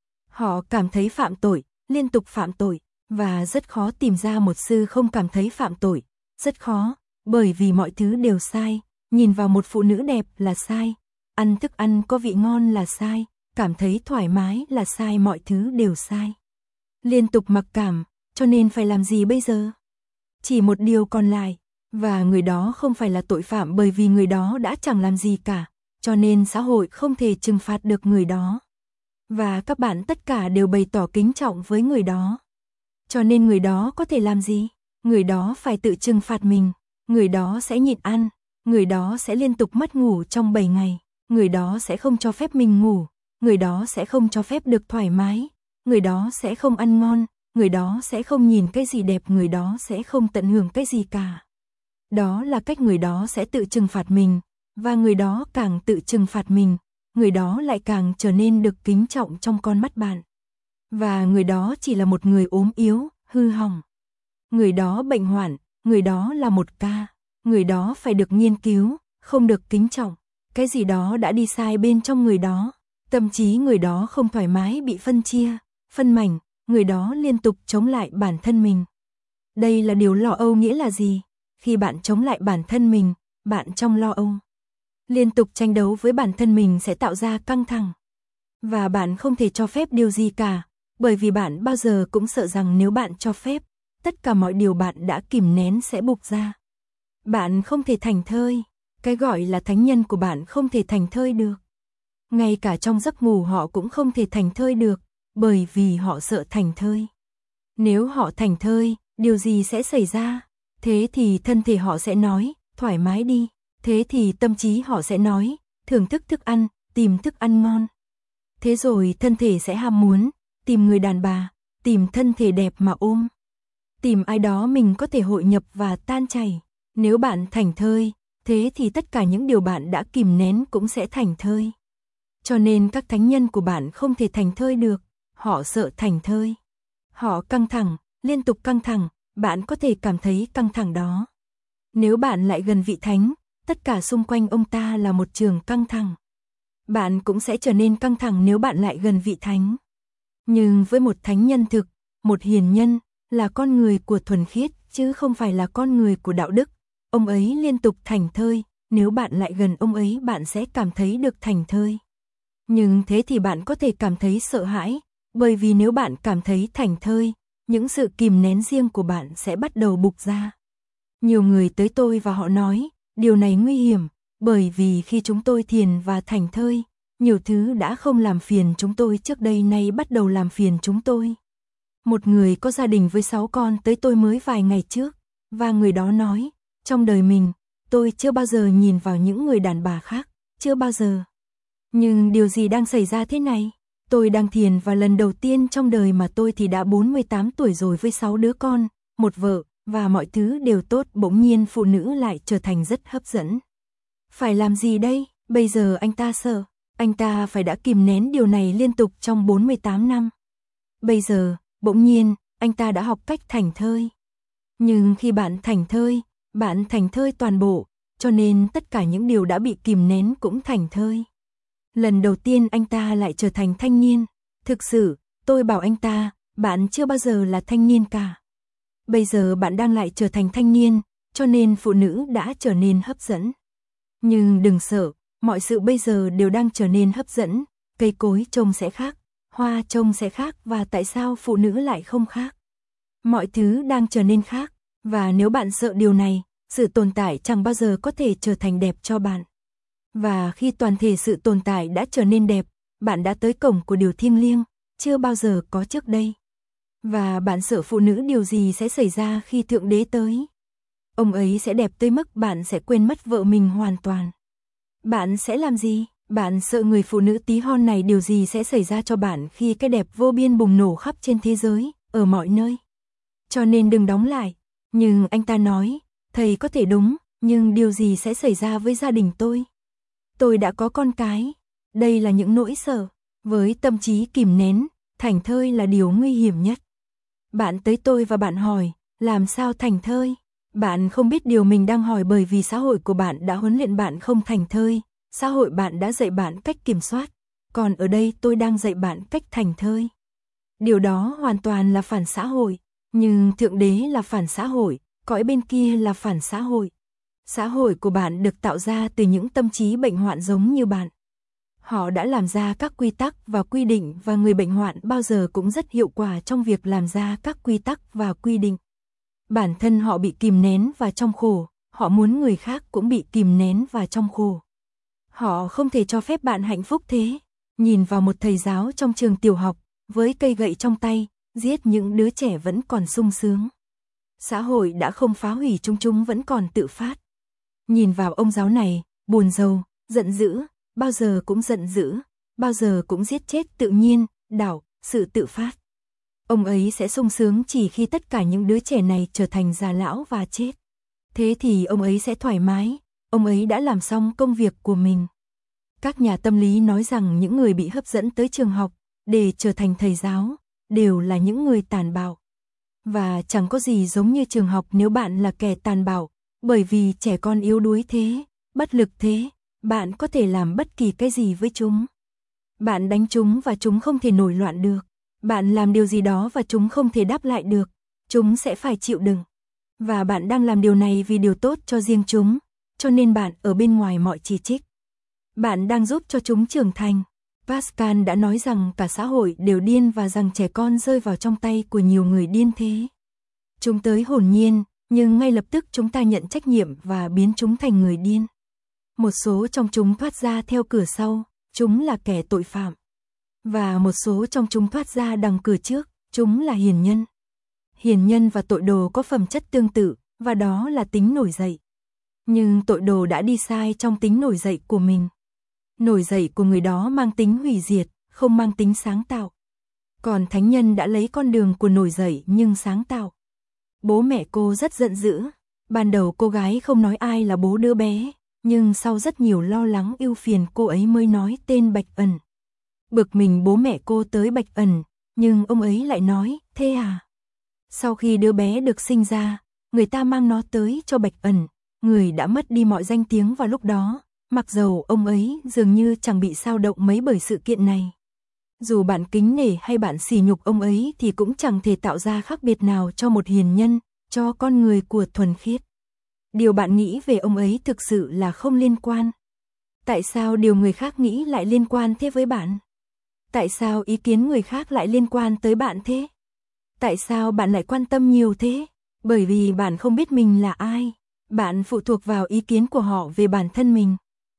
Họ cảm thấy phạm tội, liên tục phạm tội, và rất khó tìm ra một sư không cảm thấy phạm tội, rất khó, bởi vì mọi thứ đều sai, nhìn vào một phụ nữ đẹp là sai, ăn thức ăn có vị ngon là sai, cảm thấy thoải mái là sai, mọi thứ đều sai. Liên tục mặc cảm, cho nên phải làm gì bây giờ? Chỉ một điều còn lại, và người đó không phải là tội phạm bởi vì người đó đã chẳng làm gì cả, cho nên xã hội không thể trừng phạt được người đó. Và các bạn tất cả đều bày tỏ kính trọng với người đó. Cho nên người đó có thể làm gì? Người đó phải tự trừng phạt mình, người đó sẽ nhịn ăn, người đó sẽ liên tục mất ngủ trong bảy ngày, người đó sẽ không cho phép mình ngủ, người đó sẽ không cho phép được thoải mái, người đó sẽ không ăn ngon, người đó sẽ không nhìn cái gì đẹp, người đó sẽ không tận hưởng cái gì cả. Đó là cách người đó sẽ tự trừng phạt mình, và người đó càng tự trừng phạt mình, người đó lại càng trở nên được kính trọng trong con mắt bạn. Và người đó chỉ là một người ốm yếu, hư hỏng. Người đó bệnh hoạn, người đó là một ca, người đó phải được nghiên cứu, không được kính trọng. Cái gì đó đã đi sai bên trong người đó, tâm trí người đó không thoải mái, bị phân chia, phân mảnh, người đó liên tục chống lại bản thân mình. Đây là điều lo âu nghĩa là gì? Khi bạn chống lại bản thân mình, bạn trong lo âu. Liên tục tranh đấu với bản thân mình sẽ tạo ra căng thẳng. Và bạn không thể cho phép điều gì cả, bởi vì bạn bao giờ cũng sợ rằng nếu bạn cho phép, tất cả mọi điều bạn đã kìm nén sẽ bộc ra. Bạn không thể thành thơi, cái gọi là thánh nhân của bạn không thể thành thơi được. Ngay cả trong giấc ngủ họ cũng không thể thành thơi được, bởi vì họ sợ thành thơi. Nếu họ thành thơi, điều gì sẽ xảy ra? Thế thì thân thể họ sẽ nói, thoải mái đi. Thế thì tâm trí họ sẽ nói, thưởng thức thức ăn, tìm thức ăn ngon. Thế rồi thân thể sẽ ham muốn, tìm người đàn bà, tìm thân thể đẹp mà ôm. Tìm ai đó mình có thể hội nhập và tan chảy. Nếu bạn thành thơi, thế thì tất cả những điều bạn đã kìm nén cũng sẽ thành thơi. Cho nên các thánh nhân của bạn không thể thành thơi được, họ sợ thành thơi. Họ căng thẳng, liên tục căng thẳng, bạn có thể cảm thấy căng thẳng đó. Nếu bạn lại gần vị thánh, tất cả xung quanh ông ta là một trường căng thẳng. Bạn cũng sẽ trở nên căng thẳng nếu bạn lại gần vị thánh. Nhưng với một thánh nhân thực, một hiền nhân, là con người của thuần khiết, chứ không phải là con người của đạo đức, ông ấy liên tục thành thơi, nếu bạn lại gần ông ấy bạn sẽ cảm thấy được thành thơi. Nhưng thế thì bạn có thể cảm thấy sợ hãi, bởi vì nếu bạn cảm thấy thành thơi, những sự kìm nén riêng của bạn sẽ bắt đầu bộc ra. Nhiều người tới tôi và họ nói, điều này nguy hiểm, bởi vì khi chúng tôi thiền và thành thơi, nhiều thứ đã không làm phiền chúng tôi trước đây nay bắt đầu làm phiền chúng tôi. Một người có gia đình với sáu con tới tôi mới vài ngày trước, và người đó nói, trong đời mình, tôi chưa bao giờ nhìn vào những người đàn bà khác, chưa bao giờ. Nhưng điều gì đang xảy ra thế này? Tôi đang thiền và lần đầu tiên trong đời mà tôi thì đã bốn mươi tám tuổi rồi với sáu đứa con, một vợ, và mọi thứ đều tốt, bỗng nhiên phụ nữ lại trở thành rất hấp dẫn. Phải làm gì đây? Bây giờ anh ta sợ, anh ta phải đã kìm nén điều này liên tục trong bốn mươi tám năm. Bây giờ, bỗng nhiên, anh ta đã học cách thành thơi. Nhưng khi bạn thành thơi, bạn thành thơi toàn bộ, cho nên tất cả những điều đã bị kìm nén cũng thành thơi. Lần đầu tiên anh ta lại trở thành thanh niên. Thực sự, tôi bảo anh ta, bạn chưa bao giờ là thanh niên cả. Bây giờ bạn đang lại trở thành thanh niên, cho nên phụ nữ đã trở nên hấp dẫn. Nhưng đừng sợ, mọi sự bây giờ đều đang trở nên hấp dẫn, cây cối trông sẽ khác, hoa trông sẽ khác, và tại sao phụ nữ lại không khác? Mọi thứ đang trở nên khác, và nếu bạn sợ điều này, sự tồn tại chẳng bao giờ có thể trở thành đẹp cho bạn. Và khi toàn thể sự tồn tại đã trở nên đẹp, bạn đã tới cổng của điều thiêng liêng, chưa bao giờ có trước đây. Và bạn sợ phụ nữ điều gì sẽ xảy ra khi Thượng Đế tới? Ông ấy sẽ đẹp tới mức bạn sẽ quên mất vợ mình hoàn toàn. Bạn sẽ làm gì? Bạn sợ người phụ nữ tí hon này điều gì sẽ xảy ra cho bạn khi cái đẹp vô biên bùng nổ khắp trên thế giới, ở mọi nơi. Cho nên đừng đóng lại. Nhưng anh ta nói, thầy có thể đúng, nhưng điều gì sẽ xảy ra với gia đình tôi? Tôi đã có con cái. Đây là những nỗi sợ. Với tâm trí kìm nén, thành thơi là điều nguy hiểm nhất. Bạn tới tôi và bạn hỏi, làm sao thành thơi? Bạn không biết điều mình đang hỏi bởi vì xã hội của bạn đã huấn luyện bạn không thành thơi, xã hội bạn đã dạy bạn cách kiểm soát, còn ở đây tôi đang dạy bạn cách thành thơi. Điều đó hoàn toàn là phản xã hội, nhưng Thượng Đế là phản xã hội, cõi bên kia là phản xã hội. Xã hội của bạn được tạo ra từ những tâm trí bệnh hoạn giống như bạn. Họ đã làm ra các quy tắc và quy định và người bệnh hoạn bao giờ cũng rất hiệu quả trong việc làm ra các quy tắc và quy định. Bản thân họ bị kìm nén và trong khổ, họ muốn người khác cũng bị kìm nén và trong khổ. Họ không thể cho phép bạn hạnh phúc thế. Nhìn vào một thầy giáo trong trường tiểu học, với cây gậy trong tay, giết những đứa trẻ vẫn còn sung sướng. Xã hội đã không phá hủy chúng, chúng vẫn còn tự phát. Nhìn vào ông giáo này, buồn rầu, giận dữ, bao giờ cũng giận dữ, bao giờ cũng giết chết tự nhiên, đảo, sự tự phát. Ông ấy sẽ sung sướng chỉ khi tất cả những đứa trẻ này trở thành già lão và chết. Thế thì ông ấy sẽ thoải mái, ông ấy đã làm xong công việc của mình. Các nhà tâm lý nói rằng những người bị hấp dẫn tới trường học để trở thành thầy giáo đều là những người tàn bạo. Và chẳng có gì giống như trường học nếu bạn là kẻ tàn bạo, bởi vì trẻ con yếu đuối thế, bất lực thế, bạn có thể làm bất kỳ cái gì với chúng. Bạn đánh chúng và chúng không thể nổi loạn được. Bạn làm điều gì đó và chúng không thể đáp lại được. Chúng sẽ phải chịu đựng. Và bạn đang làm điều này vì điều tốt cho riêng chúng, cho nên bạn ở bên ngoài mọi chỉ trích. Bạn đang giúp cho chúng trưởng thành. Pascal đã nói rằng cả xã hội đều điên và rằng trẻ con rơi vào trong tay của nhiều người điên thế. Chúng tới hồn nhiên, nhưng ngay lập tức chúng ta nhận trách nhiệm và biến chúng thành người điên. Một số trong chúng thoát ra theo cửa sau, chúng là kẻ tội phạm. Và một số trong chúng thoát ra đằng cửa trước, chúng là hiền nhân. Hiền nhân và tội đồ có phẩm chất tương tự, và đó là tính nổi dậy. Nhưng tội đồ đã đi sai trong tính nổi dậy của mình. Nổi dậy của người đó mang tính hủy diệt, không mang tính sáng tạo. Còn thánh nhân đã lấy con đường của nổi dậy nhưng sáng tạo. Bố mẹ cô rất giận dữ. Ban đầu cô gái không nói ai là bố đứa bé, nhưng sau rất nhiều lo lắng ưu phiền cô ấy mới nói tên Bạch Ẩn. Bực mình bố mẹ cô tới Bạch Ẩn, nhưng ông ấy lại nói, thế à? Sau khi đứa bé được sinh ra, người ta mang nó tới cho Bạch Ẩn, người đã mất đi mọi danh tiếng vào lúc đó, mặc dầu ông ấy dường như chẳng bị sao động mấy bởi sự kiện này. Dù bạn kính nể hay bạn sỉ nhục ông ấy thì cũng chẳng thể tạo ra khác biệt nào cho một hiền nhân, cho con người của thuần khiết. Điều bạn nghĩ về ông ấy thực sự là không liên quan. Tại sao điều người khác nghĩ lại liên quan thế với bạn? Tại sao ý kiến người khác lại liên quan tới bạn thế? Tại sao bạn lại quan tâm nhiều thế? Bởi vì bạn không biết mình là ai. Bạn phụ thuộc vào ý kiến của họ về bản thân mình.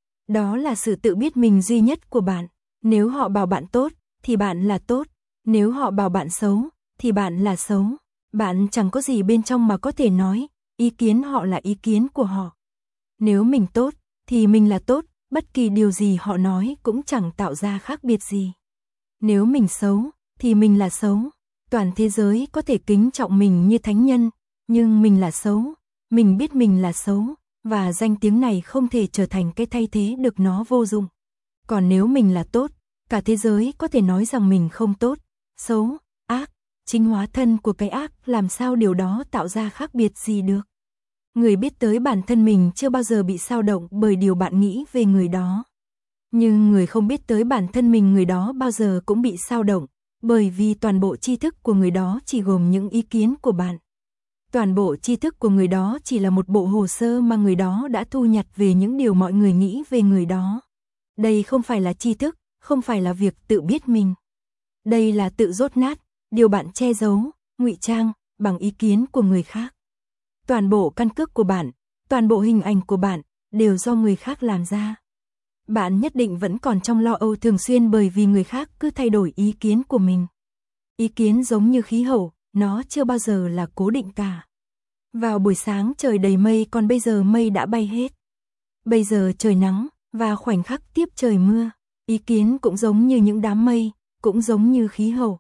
Đó là sự tự biết mình duy nhất của bạn. Nếu họ bảo bạn tốt, thì bạn là tốt. Nếu họ bảo bạn xấu, thì bạn là xấu. Bạn chẳng có gì bên trong mà có thể nói, ý kiến họ là ý kiến của họ. Nếu mình tốt, thì mình là tốt, bất kỳ điều gì họ nói cũng chẳng tạo ra khác biệt gì. Nếu mình xấu, thì mình là xấu. Toàn thế giới có thể kính trọng mình như thánh nhân, nhưng mình là xấu, mình biết mình là xấu, và danh tiếng này không thể trở thành cái thay thế được nó vô dụng. Còn nếu mình là tốt, cả thế giới có thể nói rằng mình không tốt, xấu, ác, chính hóa thân của cái ác, làm sao điều đó tạo ra khác biệt gì được. Người biết tới bản thân mình chưa bao giờ bị xao động bởi điều bạn nghĩ về người đó. Nhưng người không biết tới bản thân mình người đó bao giờ cũng bị xao động, bởi vì toàn bộ tri thức của người đó chỉ gồm những ý kiến của bạn. Toàn bộ tri thức của người đó chỉ là một bộ hồ sơ mà người đó đã thu nhặt về những điều mọi người nghĩ về người đó. Đây không phải là tri thức, không phải là việc tự biết mình. Đây là tự dốt nát, điều bạn che giấu, ngụy trang, bằng ý kiến của người khác. Toàn bộ căn cước của bạn, toàn bộ hình ảnh của bạn, đều do người khác làm ra. Bạn nhất định vẫn còn trong lo âu thường xuyên bởi vì người khác cứ thay đổi ý kiến của mình. Ý kiến giống như khí hậu, nó chưa bao giờ là cố định cả. Vào buổi sáng trời đầy mây còn bây giờ mây đã bay hết. Bây giờ trời nắng, và khoảnh khắc tiếp trời mưa. Ý kiến cũng giống như những đám mây, cũng giống như khí hậu.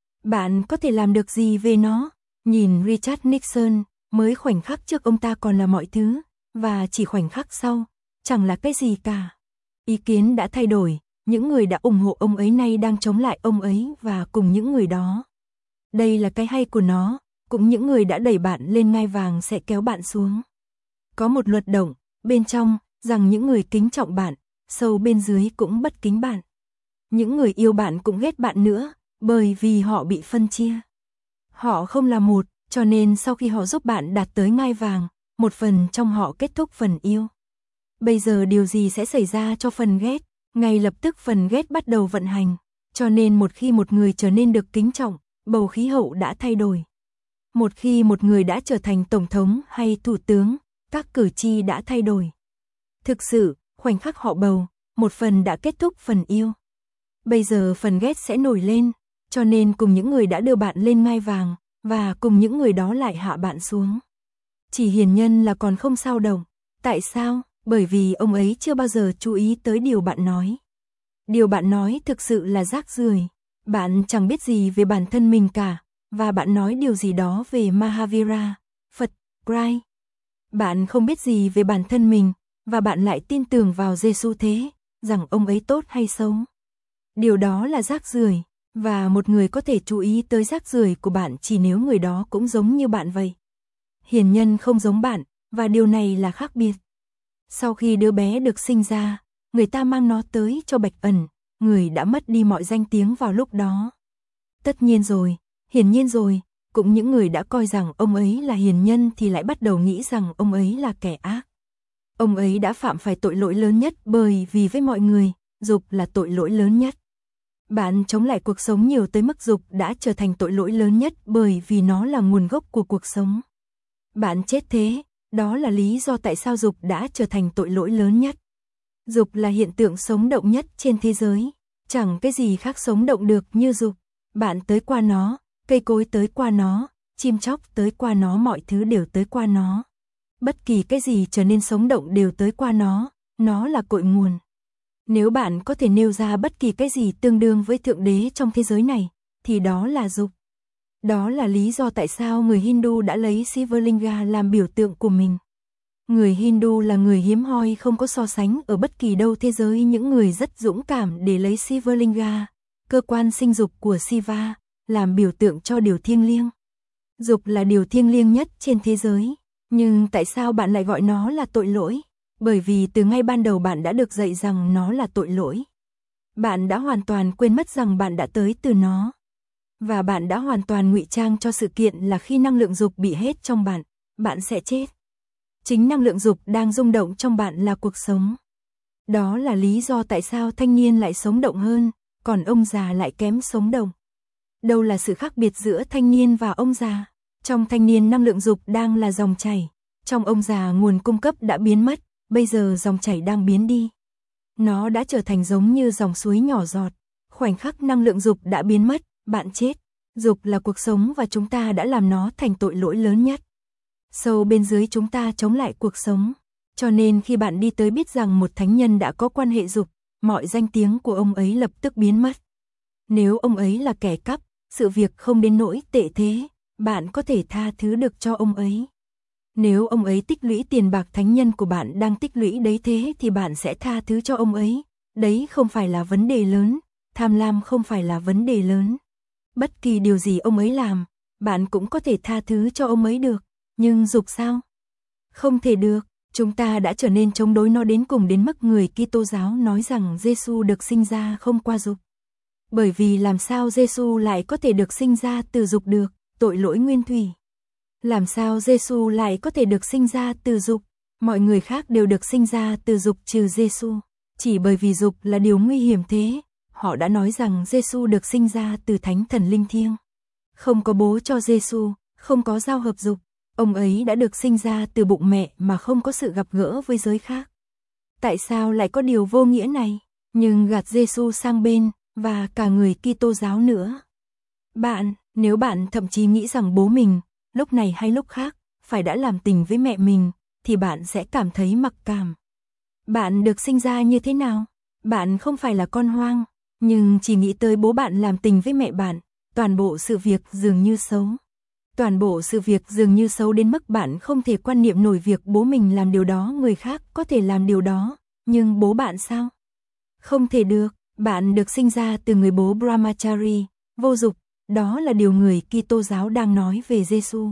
Bạn có thể làm được gì về nó? Nhìn Richard Nixon, mới khoảnh khắc trước ông ta còn là mọi thứ, và chỉ khoảnh khắc sau, chẳng là cái gì cả. Ý kiến đã thay đổi, những người đã ủng hộ ông ấy nay đang chống lại ông ấy và cùng những người đó. Đây là cái hay của nó, cũng những người đã đẩy bạn lên ngai vàng sẽ kéo bạn xuống. Có một luật động, bên trong, rằng những người kính trọng bạn, sâu bên dưới cũng bất kính bạn. Những người yêu bạn cũng ghét bạn nữa, bởi vì họ bị phân chia. Họ không là một, cho nên sau khi họ giúp bạn đạt tới ngai vàng, một phần trong họ kết thúc phần yêu. Bây giờ điều gì sẽ xảy ra cho phần ghét? Ngay lập tức phần ghét bắt đầu vận hành. Cho nên một khi một người trở nên được kính trọng, bầu khí hậu đã thay đổi. Một khi một người đã trở thành tổng thống hay thủ tướng, các cử tri đã thay đổi. Thực sự, khoảnh khắc họ bầu, một phần đã kết thúc phần yêu. Bây giờ phần ghét sẽ nổi lên, cho nên cùng những người đã đưa bạn lên ngai vàng, và cùng những người đó lại hạ bạn xuống. Chỉ hiền nhân là còn không sao động. Tại sao? Bởi vì ông ấy chưa bao giờ chú ý tới điều bạn nói. Điều bạn nói thực sự là rác rưởi. Bạn chẳng biết gì về bản thân mình cả, và bạn nói điều gì đó về Mahavira, Phật, Christ. Bạn không biết gì về bản thân mình, và bạn lại tin tưởng vào Giêsu thế, rằng ông ấy tốt hay xấu. Điều đó là rác rưởi, và một người có thể chú ý tới rác rưởi của bạn chỉ nếu người đó cũng giống như bạn vậy. Hiền nhân không giống bạn, và điều này là khác biệt. Sau khi đứa bé được sinh ra, người ta mang nó tới cho Bạch Ẩn, người đã mất đi mọi danh tiếng vào lúc đó. Tất nhiên rồi, hiển nhiên rồi, cũng những người đã coi rằng ông ấy là hiền nhân thì lại bắt đầu nghĩ rằng ông ấy là kẻ ác. Ông ấy đã phạm phải tội lỗi lớn nhất bởi vì với mọi người, dục là tội lỗi lớn nhất. Bạn chống lại cuộc sống nhiều tới mức dục đã trở thành tội lỗi lớn nhất bởi vì nó là nguồn gốc của cuộc sống. Bạn chết thế, đó là lý do tại sao dục đã trở thành tội lỗi lớn nhất. Dục là hiện tượng sống động nhất trên thế giới, chẳng cái gì khác sống động được như dục. Bạn tới qua nó, cây cối tới qua nó, chim chóc tới qua nó, mọi thứ đều tới qua nó. Bất kỳ cái gì trở nên sống động đều tới qua nó, nó là cội nguồn. Nếu bạn có thể nêu ra bất kỳ cái gì tương đương với Thượng Đế trong thế giới này, thì đó là dục. Đó là lý do tại sao người Hindu đã lấy Sivalinga làm biểu tượng của mình. Người Hindu là người hiếm hoi không có so sánh ở bất kỳ đâu thế giới, những người rất dũng cảm để lấy Sivalinga, cơ quan sinh dục của Siva, làm biểu tượng cho điều thiêng liêng. Dục là điều thiêng liêng nhất trên thế giới, nhưng tại sao bạn lại gọi nó là tội lỗi? Bởi vì từ ngay ban đầu bạn đã được dạy rằng nó là tội lỗi. Bạn đã hoàn toàn quên mất rằng bạn đã tới từ nó. Và bạn đã hoàn toàn ngụy trang cho sự kiện là khi năng lượng dục bị hết trong bạn, bạn sẽ chết. Chính năng lượng dục đang rung động trong bạn là cuộc sống. Đó là lý do tại sao thanh niên lại sống động hơn, còn ông già lại kém sống động. Đâu là sự khác biệt giữa thanh niên và ông già? Trong thanh niên năng lượng dục đang là dòng chảy, trong ông già nguồn cung cấp đã biến mất, bây giờ dòng chảy đang biến đi. Nó đã trở thành giống như dòng suối nhỏ giọt, khoảnh khắc năng lượng dục đã biến mất, bạn chết. Dục là cuộc sống và chúng ta đã làm nó thành tội lỗi lớn nhất. Sâu bên dưới chúng ta chống lại cuộc sống, cho nên khi bạn đi tới biết rằng một thánh nhân đã có quan hệ dục, mọi danh tiếng của ông ấy lập tức biến mất. Nếu ông ấy là kẻ cắp, sự việc không đến nỗi tệ thế, bạn có thể tha thứ được cho ông ấy. Nếu ông ấy tích lũy tiền bạc thánh nhân của bạn đang tích lũy đấy thế thì bạn sẽ tha thứ cho ông ấy. Đấy không phải là vấn đề lớn, tham lam không phải là vấn đề lớn. Bất kỳ điều gì ông ấy làm, bạn cũng có thể tha thứ cho ông ấy được. Nhưng dục sao? Không thể được, chúng ta đã trở nên chống đối nó đến cùng đến mức người Kitô giáo nói rằng Giêsu được sinh ra không qua dục. Bởi vì làm sao Giêsu lại có thể được sinh ra từ dục được, tội lỗi nguyên thủy. Làm sao Giêsu lại có thể được sinh ra từ dục? Mọi người khác đều được sinh ra từ dục trừ Giêsu. Chỉ bởi vì dục là điều nguy hiểm thế, họ đã nói rằng Giêsu được sinh ra từ thánh thần linh thiêng. Không có bố cho Giêsu, không có giao hợp dục. Ông ấy đã được sinh ra từ bụng mẹ mà không có sự gặp gỡ với giới khác. Tại sao lại có điều vô nghĩa này? Nhưng gạt Giêsu sang bên, và cả người Kitô giáo nữa. Bạn, nếu bạn thậm chí nghĩ rằng bố mình, lúc này hay lúc khác, phải đã làm tình với mẹ mình, thì bạn sẽ cảm thấy mặc cảm. Bạn được sinh ra như thế nào? Bạn không phải là con hoang, nhưng chỉ nghĩ tới bố bạn làm tình với mẹ bạn, toàn bộ sự việc dường như xấu. Toàn bộ sự việc dường như xấu đến mức bạn không thể quan niệm nổi việc bố mình làm điều đó, người khác có thể làm điều đó, nhưng bố bạn sao? Không thể được, bạn được sinh ra từ người bố Brahmachari, vô dục, đó là điều người Kitô giáo đang nói về Giêsu.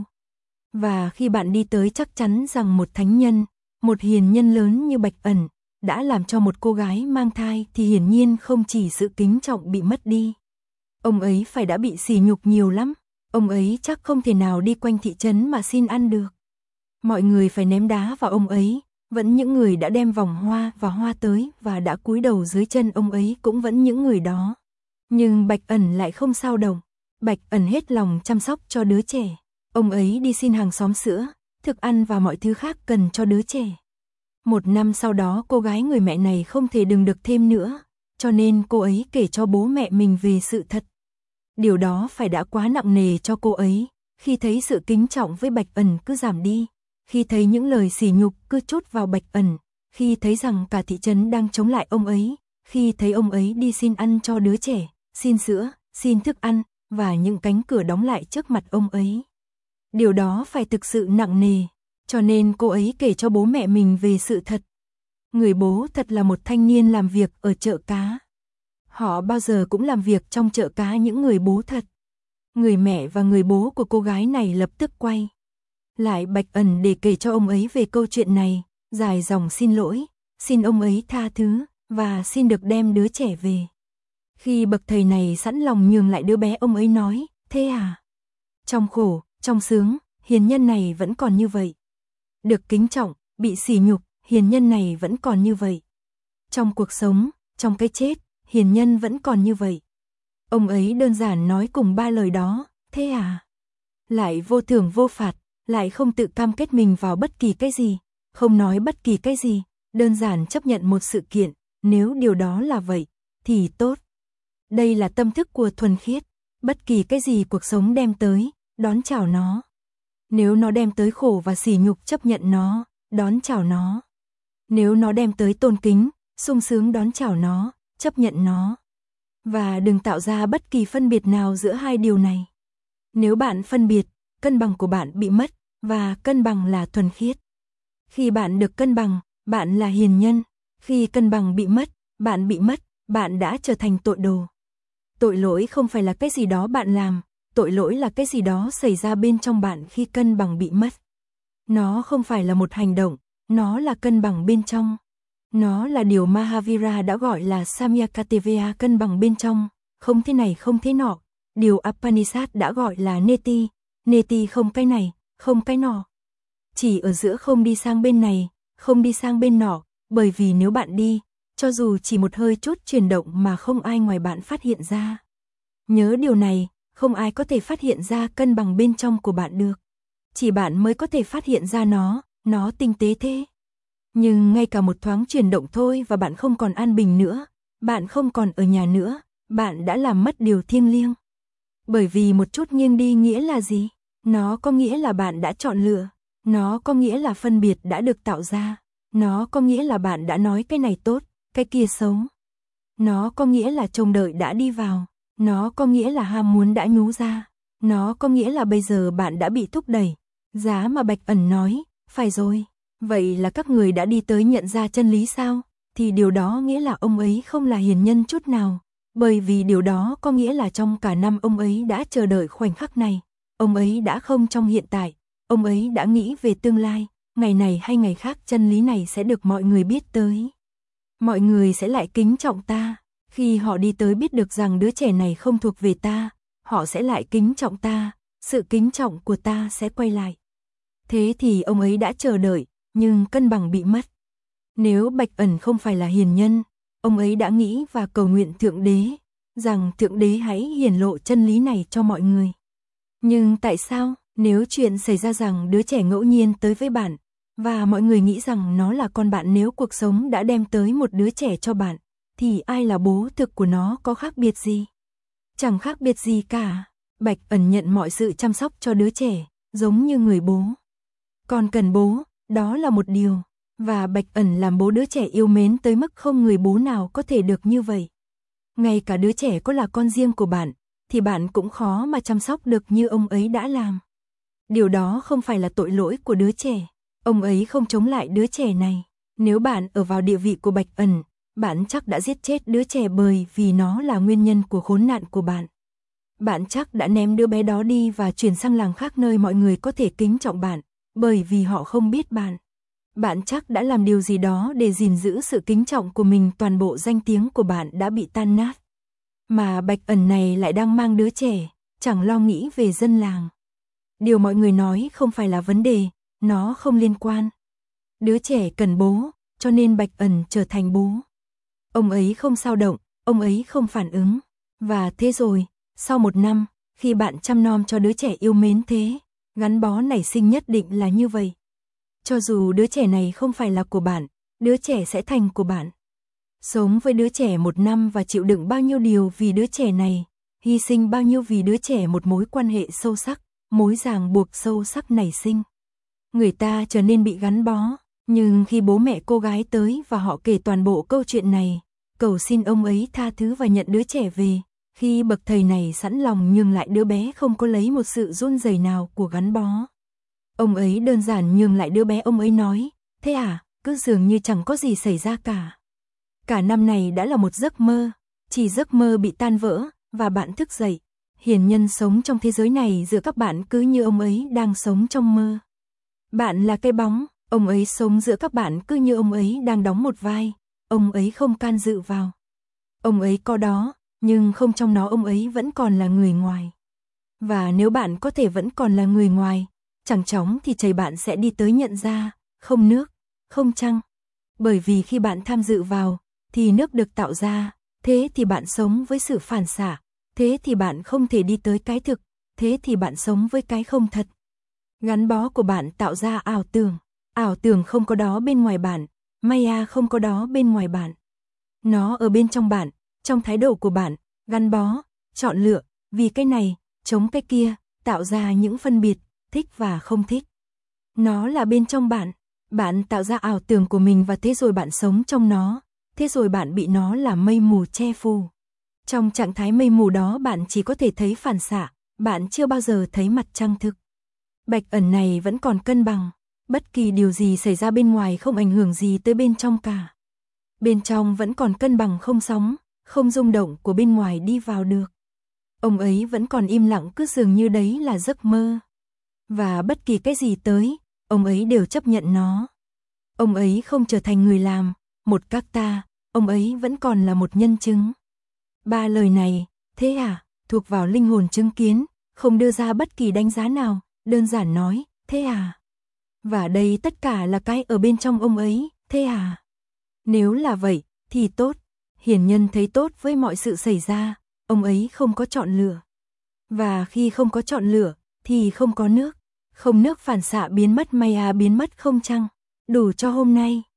Và khi bạn đi tới chắc chắn rằng một thánh nhân, một hiền nhân lớn như Bạch Ẩn, đã làm cho một cô gái mang thai thì hiển nhiên không chỉ sự kính trọng bị mất đi. Ông ấy phải đã bị sỉ nhục nhiều lắm, ông ấy chắc không thể nào đi quanh thị trấn mà xin ăn được. Mọi người phải ném đá vào ông ấy, vẫn những người đã đem vòng hoa và hoa tới và đã cúi đầu dưới chân ông ấy cũng vẫn những người đó. Nhưng Bạch Ẩn lại không sao động. Bạch Ẩn hết lòng chăm sóc cho đứa trẻ. Ông ấy đi xin hàng xóm sữa, thức ăn và mọi thứ khác cần cho đứa trẻ. Một năm sau đó cô gái người mẹ này không thể đừng được thêm nữa, cho nên cô ấy kể cho bố mẹ mình về sự thật. Điều đó phải đã quá nặng nề cho cô ấy, khi thấy sự kính trọng với Bạch Ẩn cứ giảm đi, khi thấy những lời sỉ nhục cứ trút vào Bạch Ẩn, khi thấy rằng cả thị trấn đang chống lại ông ấy, khi thấy ông ấy đi xin ăn cho đứa trẻ, xin sữa, xin thức ăn, và những cánh cửa đóng lại trước mặt ông ấy. Điều đó phải thực sự nặng nề, cho nên cô ấy kể cho bố mẹ mình về sự thật. Người bố thật là một thanh niên làm việc ở chợ cá. Họ bao giờ cũng làm việc trong chợ cá những người bố thật. Người mẹ và người bố của cô gái này lập tức quay lại Bạch Ẩn để kể cho ông ấy về câu chuyện này, dài dòng xin lỗi, xin ông ấy tha thứ, và xin được đem đứa trẻ về. Khi bậc thầy này sẵn lòng nhường lại đứa bé, ông ấy nói, thế à? Trong khổ, trong sướng, hiền nhân này vẫn còn như vậy. Được kính trọng, bị sỉ nhục, hiền nhân này vẫn còn như vậy. Trong cuộc sống, trong cái chết, hiền nhân vẫn còn như vậy. Ông ấy đơn giản nói cùng ba lời đó, thế à? Lại vô thưởng vô phạt, lại không tự cam kết mình vào bất kỳ cái gì, không nói bất kỳ cái gì, đơn giản chấp nhận một sự kiện, nếu điều đó là vậy, thì tốt. Đây là tâm thức của thuần khiết, bất kỳ cái gì cuộc sống đem tới, đón chào nó. Nếu nó đem tới khổ và sỉ nhục, chấp nhận nó, đón chào nó. Nếu nó đem tới tôn kính, sung sướng, đón chào nó, chấp nhận nó. Và đừng tạo ra bất kỳ phân biệt nào giữa hai điều này. Nếu bạn phân biệt, cân bằng của bạn bị mất, và cân bằng là thuần khiết. Khi bạn được cân bằng, bạn là hiền nhân. Khi cân bằng bị mất, bạn bị mất, bạn đã trở thành tội đồ. Tội lỗi không phải là cái gì đó bạn làm, tội lỗi là cái gì đó xảy ra bên trong bạn khi cân bằng bị mất. Nó không phải là một hành động, nó là cân bằng bên trong. Nó là điều Mahavira đã gọi là Samyakatevaya, cân bằng bên trong, không thế này không thế nọ. Điều Upanishad đã gọi là Neti, Neti không cái này, không cái nọ. Chỉ ở giữa, không đi sang bên này, không đi sang bên nọ, bởi vì nếu bạn đi, cho dù chỉ một hơi chút chuyển động mà không ai ngoài bạn phát hiện ra. Nhớ điều này, không ai có thể phát hiện ra cân bằng bên trong của bạn được. Chỉ bạn mới có thể phát hiện ra nó, nó tinh tế thế. Nhưng ngay cả một thoáng chuyển động thôi và bạn không còn an bình nữa, bạn không còn ở nhà nữa, bạn đã làm mất điều thiêng liêng. Bởi vì một chút nghiêng đi nghĩa là gì? Nó có nghĩa là bạn đã chọn lựa, nó có nghĩa là phân biệt đã được tạo ra, nó có nghĩa là bạn đã nói cái này tốt, cái kia xấu. Nó có nghĩa là trông đợi đã đi vào, nó có nghĩa là ham muốn đã nhú ra, nó có nghĩa là bây giờ bạn đã bị thúc đẩy. Giá mà Bạch Ẩn nói, phải rồi, vậy là các người đã đi tới nhận ra chân lý sao? Thì điều đó nghĩa là ông ấy không là hiền nhân chút nào, bởi vì điều đó có nghĩa là trong cả năm ông ấy đã chờ đợi khoảnh khắc này, ông ấy đã không trong hiện tại, ông ấy đã nghĩ về tương lai, ngày này hay ngày khác chân lý này sẽ được mọi người biết tới. Mọi người sẽ lại kính trọng ta, khi họ đi tới biết được rằng đứa trẻ này không thuộc về ta, họ sẽ lại kính trọng ta, sự kính trọng của ta sẽ quay lại. Thế thì ông ấy đã chờ đợi, nhưng cân bằng bị mất. Nếu Bạch Ẩn không phải là hiền nhân, ông ấy đã nghĩ và cầu nguyện Thượng Đế, rằng Thượng Đế hãy hiển lộ chân lý này cho mọi người. Nhưng tại sao, nếu chuyện xảy ra rằng đứa trẻ ngẫu nhiên tới với bạn, và mọi người nghĩ rằng nó là con bạn, nếu cuộc sống đã đem tới một đứa trẻ cho bạn, thì ai là bố thực của nó có khác biệt gì? Chẳng khác biệt gì cả. Bạch Ẩn nhận mọi sự chăm sóc cho đứa trẻ, giống như người bố. Con cần bố, đó là một điều. Và Bạch Ẩn làm bố đứa trẻ yêu mến tới mức không người bố nào có thể được như vậy. Ngay cả đứa trẻ có là con riêng của bạn, thì bạn cũng khó mà chăm sóc được như ông ấy đã làm. Điều đó không phải là tội lỗi của đứa trẻ. Ông ấy không chống lại đứa trẻ này. Nếu bạn ở vào địa vị của Bạch Ẩn, bạn chắc đã giết chết đứa trẻ bởi vì nó là nguyên nhân của khốn nạn của bạn. Bạn chắc đã ném đứa bé đó đi và chuyển sang làng khác nơi mọi người có thể kính trọng bạn, bởi vì họ không biết bạn. Bạn chắc đã làm điều gì đó để gìn giữ sự kính trọng của mình, toàn bộ danh tiếng của bạn đã bị tan nát. Mà Bạch Ẩn này lại đang mang đứa trẻ, chẳng lo nghĩ về dân làng. Điều mọi người nói không phải là vấn đề, nó không liên quan. Đứa trẻ cần bố, cho nên Bạch Ẩn trở thành bố. Ông ấy không sao động, ông ấy không phản ứng. Và thế rồi, sau một năm, khi bạn chăm nom cho đứa trẻ yêu mến thế, gắn bó nảy sinh nhất định là như vậy. Cho dù đứa trẻ này không phải là của bạn, đứa trẻ sẽ thành của bạn. Sống với đứa trẻ một năm và chịu đựng bao nhiêu điều vì đứa trẻ này, hy sinh bao nhiêu vì đứa trẻ, một mối quan hệ sâu sắc, mối ràng buộc sâu sắc nảy sinh. Người ta trở nên bị gắn bó, nhưng khi bố mẹ cô gái tới và họ kể toàn bộ câu chuyện này, cầu xin ông ấy tha thứ và nhận đứa trẻ về, khi bậc thầy này sẵn lòng nhường lại đứa bé, không có lấy một sự run rẩy nào của gắn bó. Ông ấy đơn giản nhường lại đứa bé, ông ấy nói, thế à, cứ dường như chẳng có gì xảy ra cả. Cả năm này đã là một giấc mơ, chỉ giấc mơ bị tan vỡ, và bạn thức dậy. Hiền nhân sống trong thế giới này giữa các bạn cứ như ông ấy đang sống trong mơ. Bạn là cái bóng, ông ấy sống giữa các bạn cứ như ông ấy đang đóng một vai, ông ấy không can dự vào. Ông ấy có đó, nhưng không trong nó, ông ấy vẫn còn là người ngoài. Và nếu bạn có thể vẫn còn là người ngoài, chẳng chóng thì chảy bạn sẽ đi tới nhận ra, không nước, không trăng. Bởi vì khi bạn tham dự vào, thì nước được tạo ra, thế thì bạn sống với sự phản xạ, thế thì bạn không thể đi tới cái thực, thế thì bạn sống với cái không thật. Gắn bó của bạn tạo ra ảo tưởng, ảo tưởng không có đó bên ngoài bạn, Maya không có đó bên ngoài bạn. Nó ở bên trong bạn, trong thái độ của bạn, gắn bó, chọn lựa, vì cái này, chống cái kia, tạo ra những phân biệt, thích và không thích. Nó là bên trong bạn, bạn tạo ra ảo tưởng của mình và thế rồi bạn sống trong nó, thế rồi bạn bị nó làm mây mù che phủ. Trong trạng thái mây mù đó bạn chỉ có thể thấy phản xạ, bạn chưa bao giờ thấy mặt trăng thực. Bạch Ẩn này vẫn còn cân bằng, bất kỳ điều gì xảy ra bên ngoài không ảnh hưởng gì tới bên trong cả. Bên trong vẫn còn cân bằng, không sóng, không rung động của bên ngoài đi vào được. Ông ấy vẫn còn im lặng, cứ dường như đấy là giấc mơ. Và bất kỳ cái gì tới, ông ấy đều chấp nhận nó. Ông ấy không trở thành người làm, một các ta, ông ấy vẫn còn là một nhân chứng. Ba lời này, thế à, thuộc vào linh hồn chứng kiến, không đưa ra bất kỳ đánh giá nào, đơn giản nói, thế à. Và đây tất cả là cái ở bên trong ông ấy, thế à. Nếu là vậy, thì tốt. Hiền nhân thấy tốt với mọi sự xảy ra, ông ấy không có chọn lựa. Và khi không có chọn lựa, thì không có nước. Không nước phản xạ biến mất, Maya biến mất, không trăng. Đủ cho hôm nay.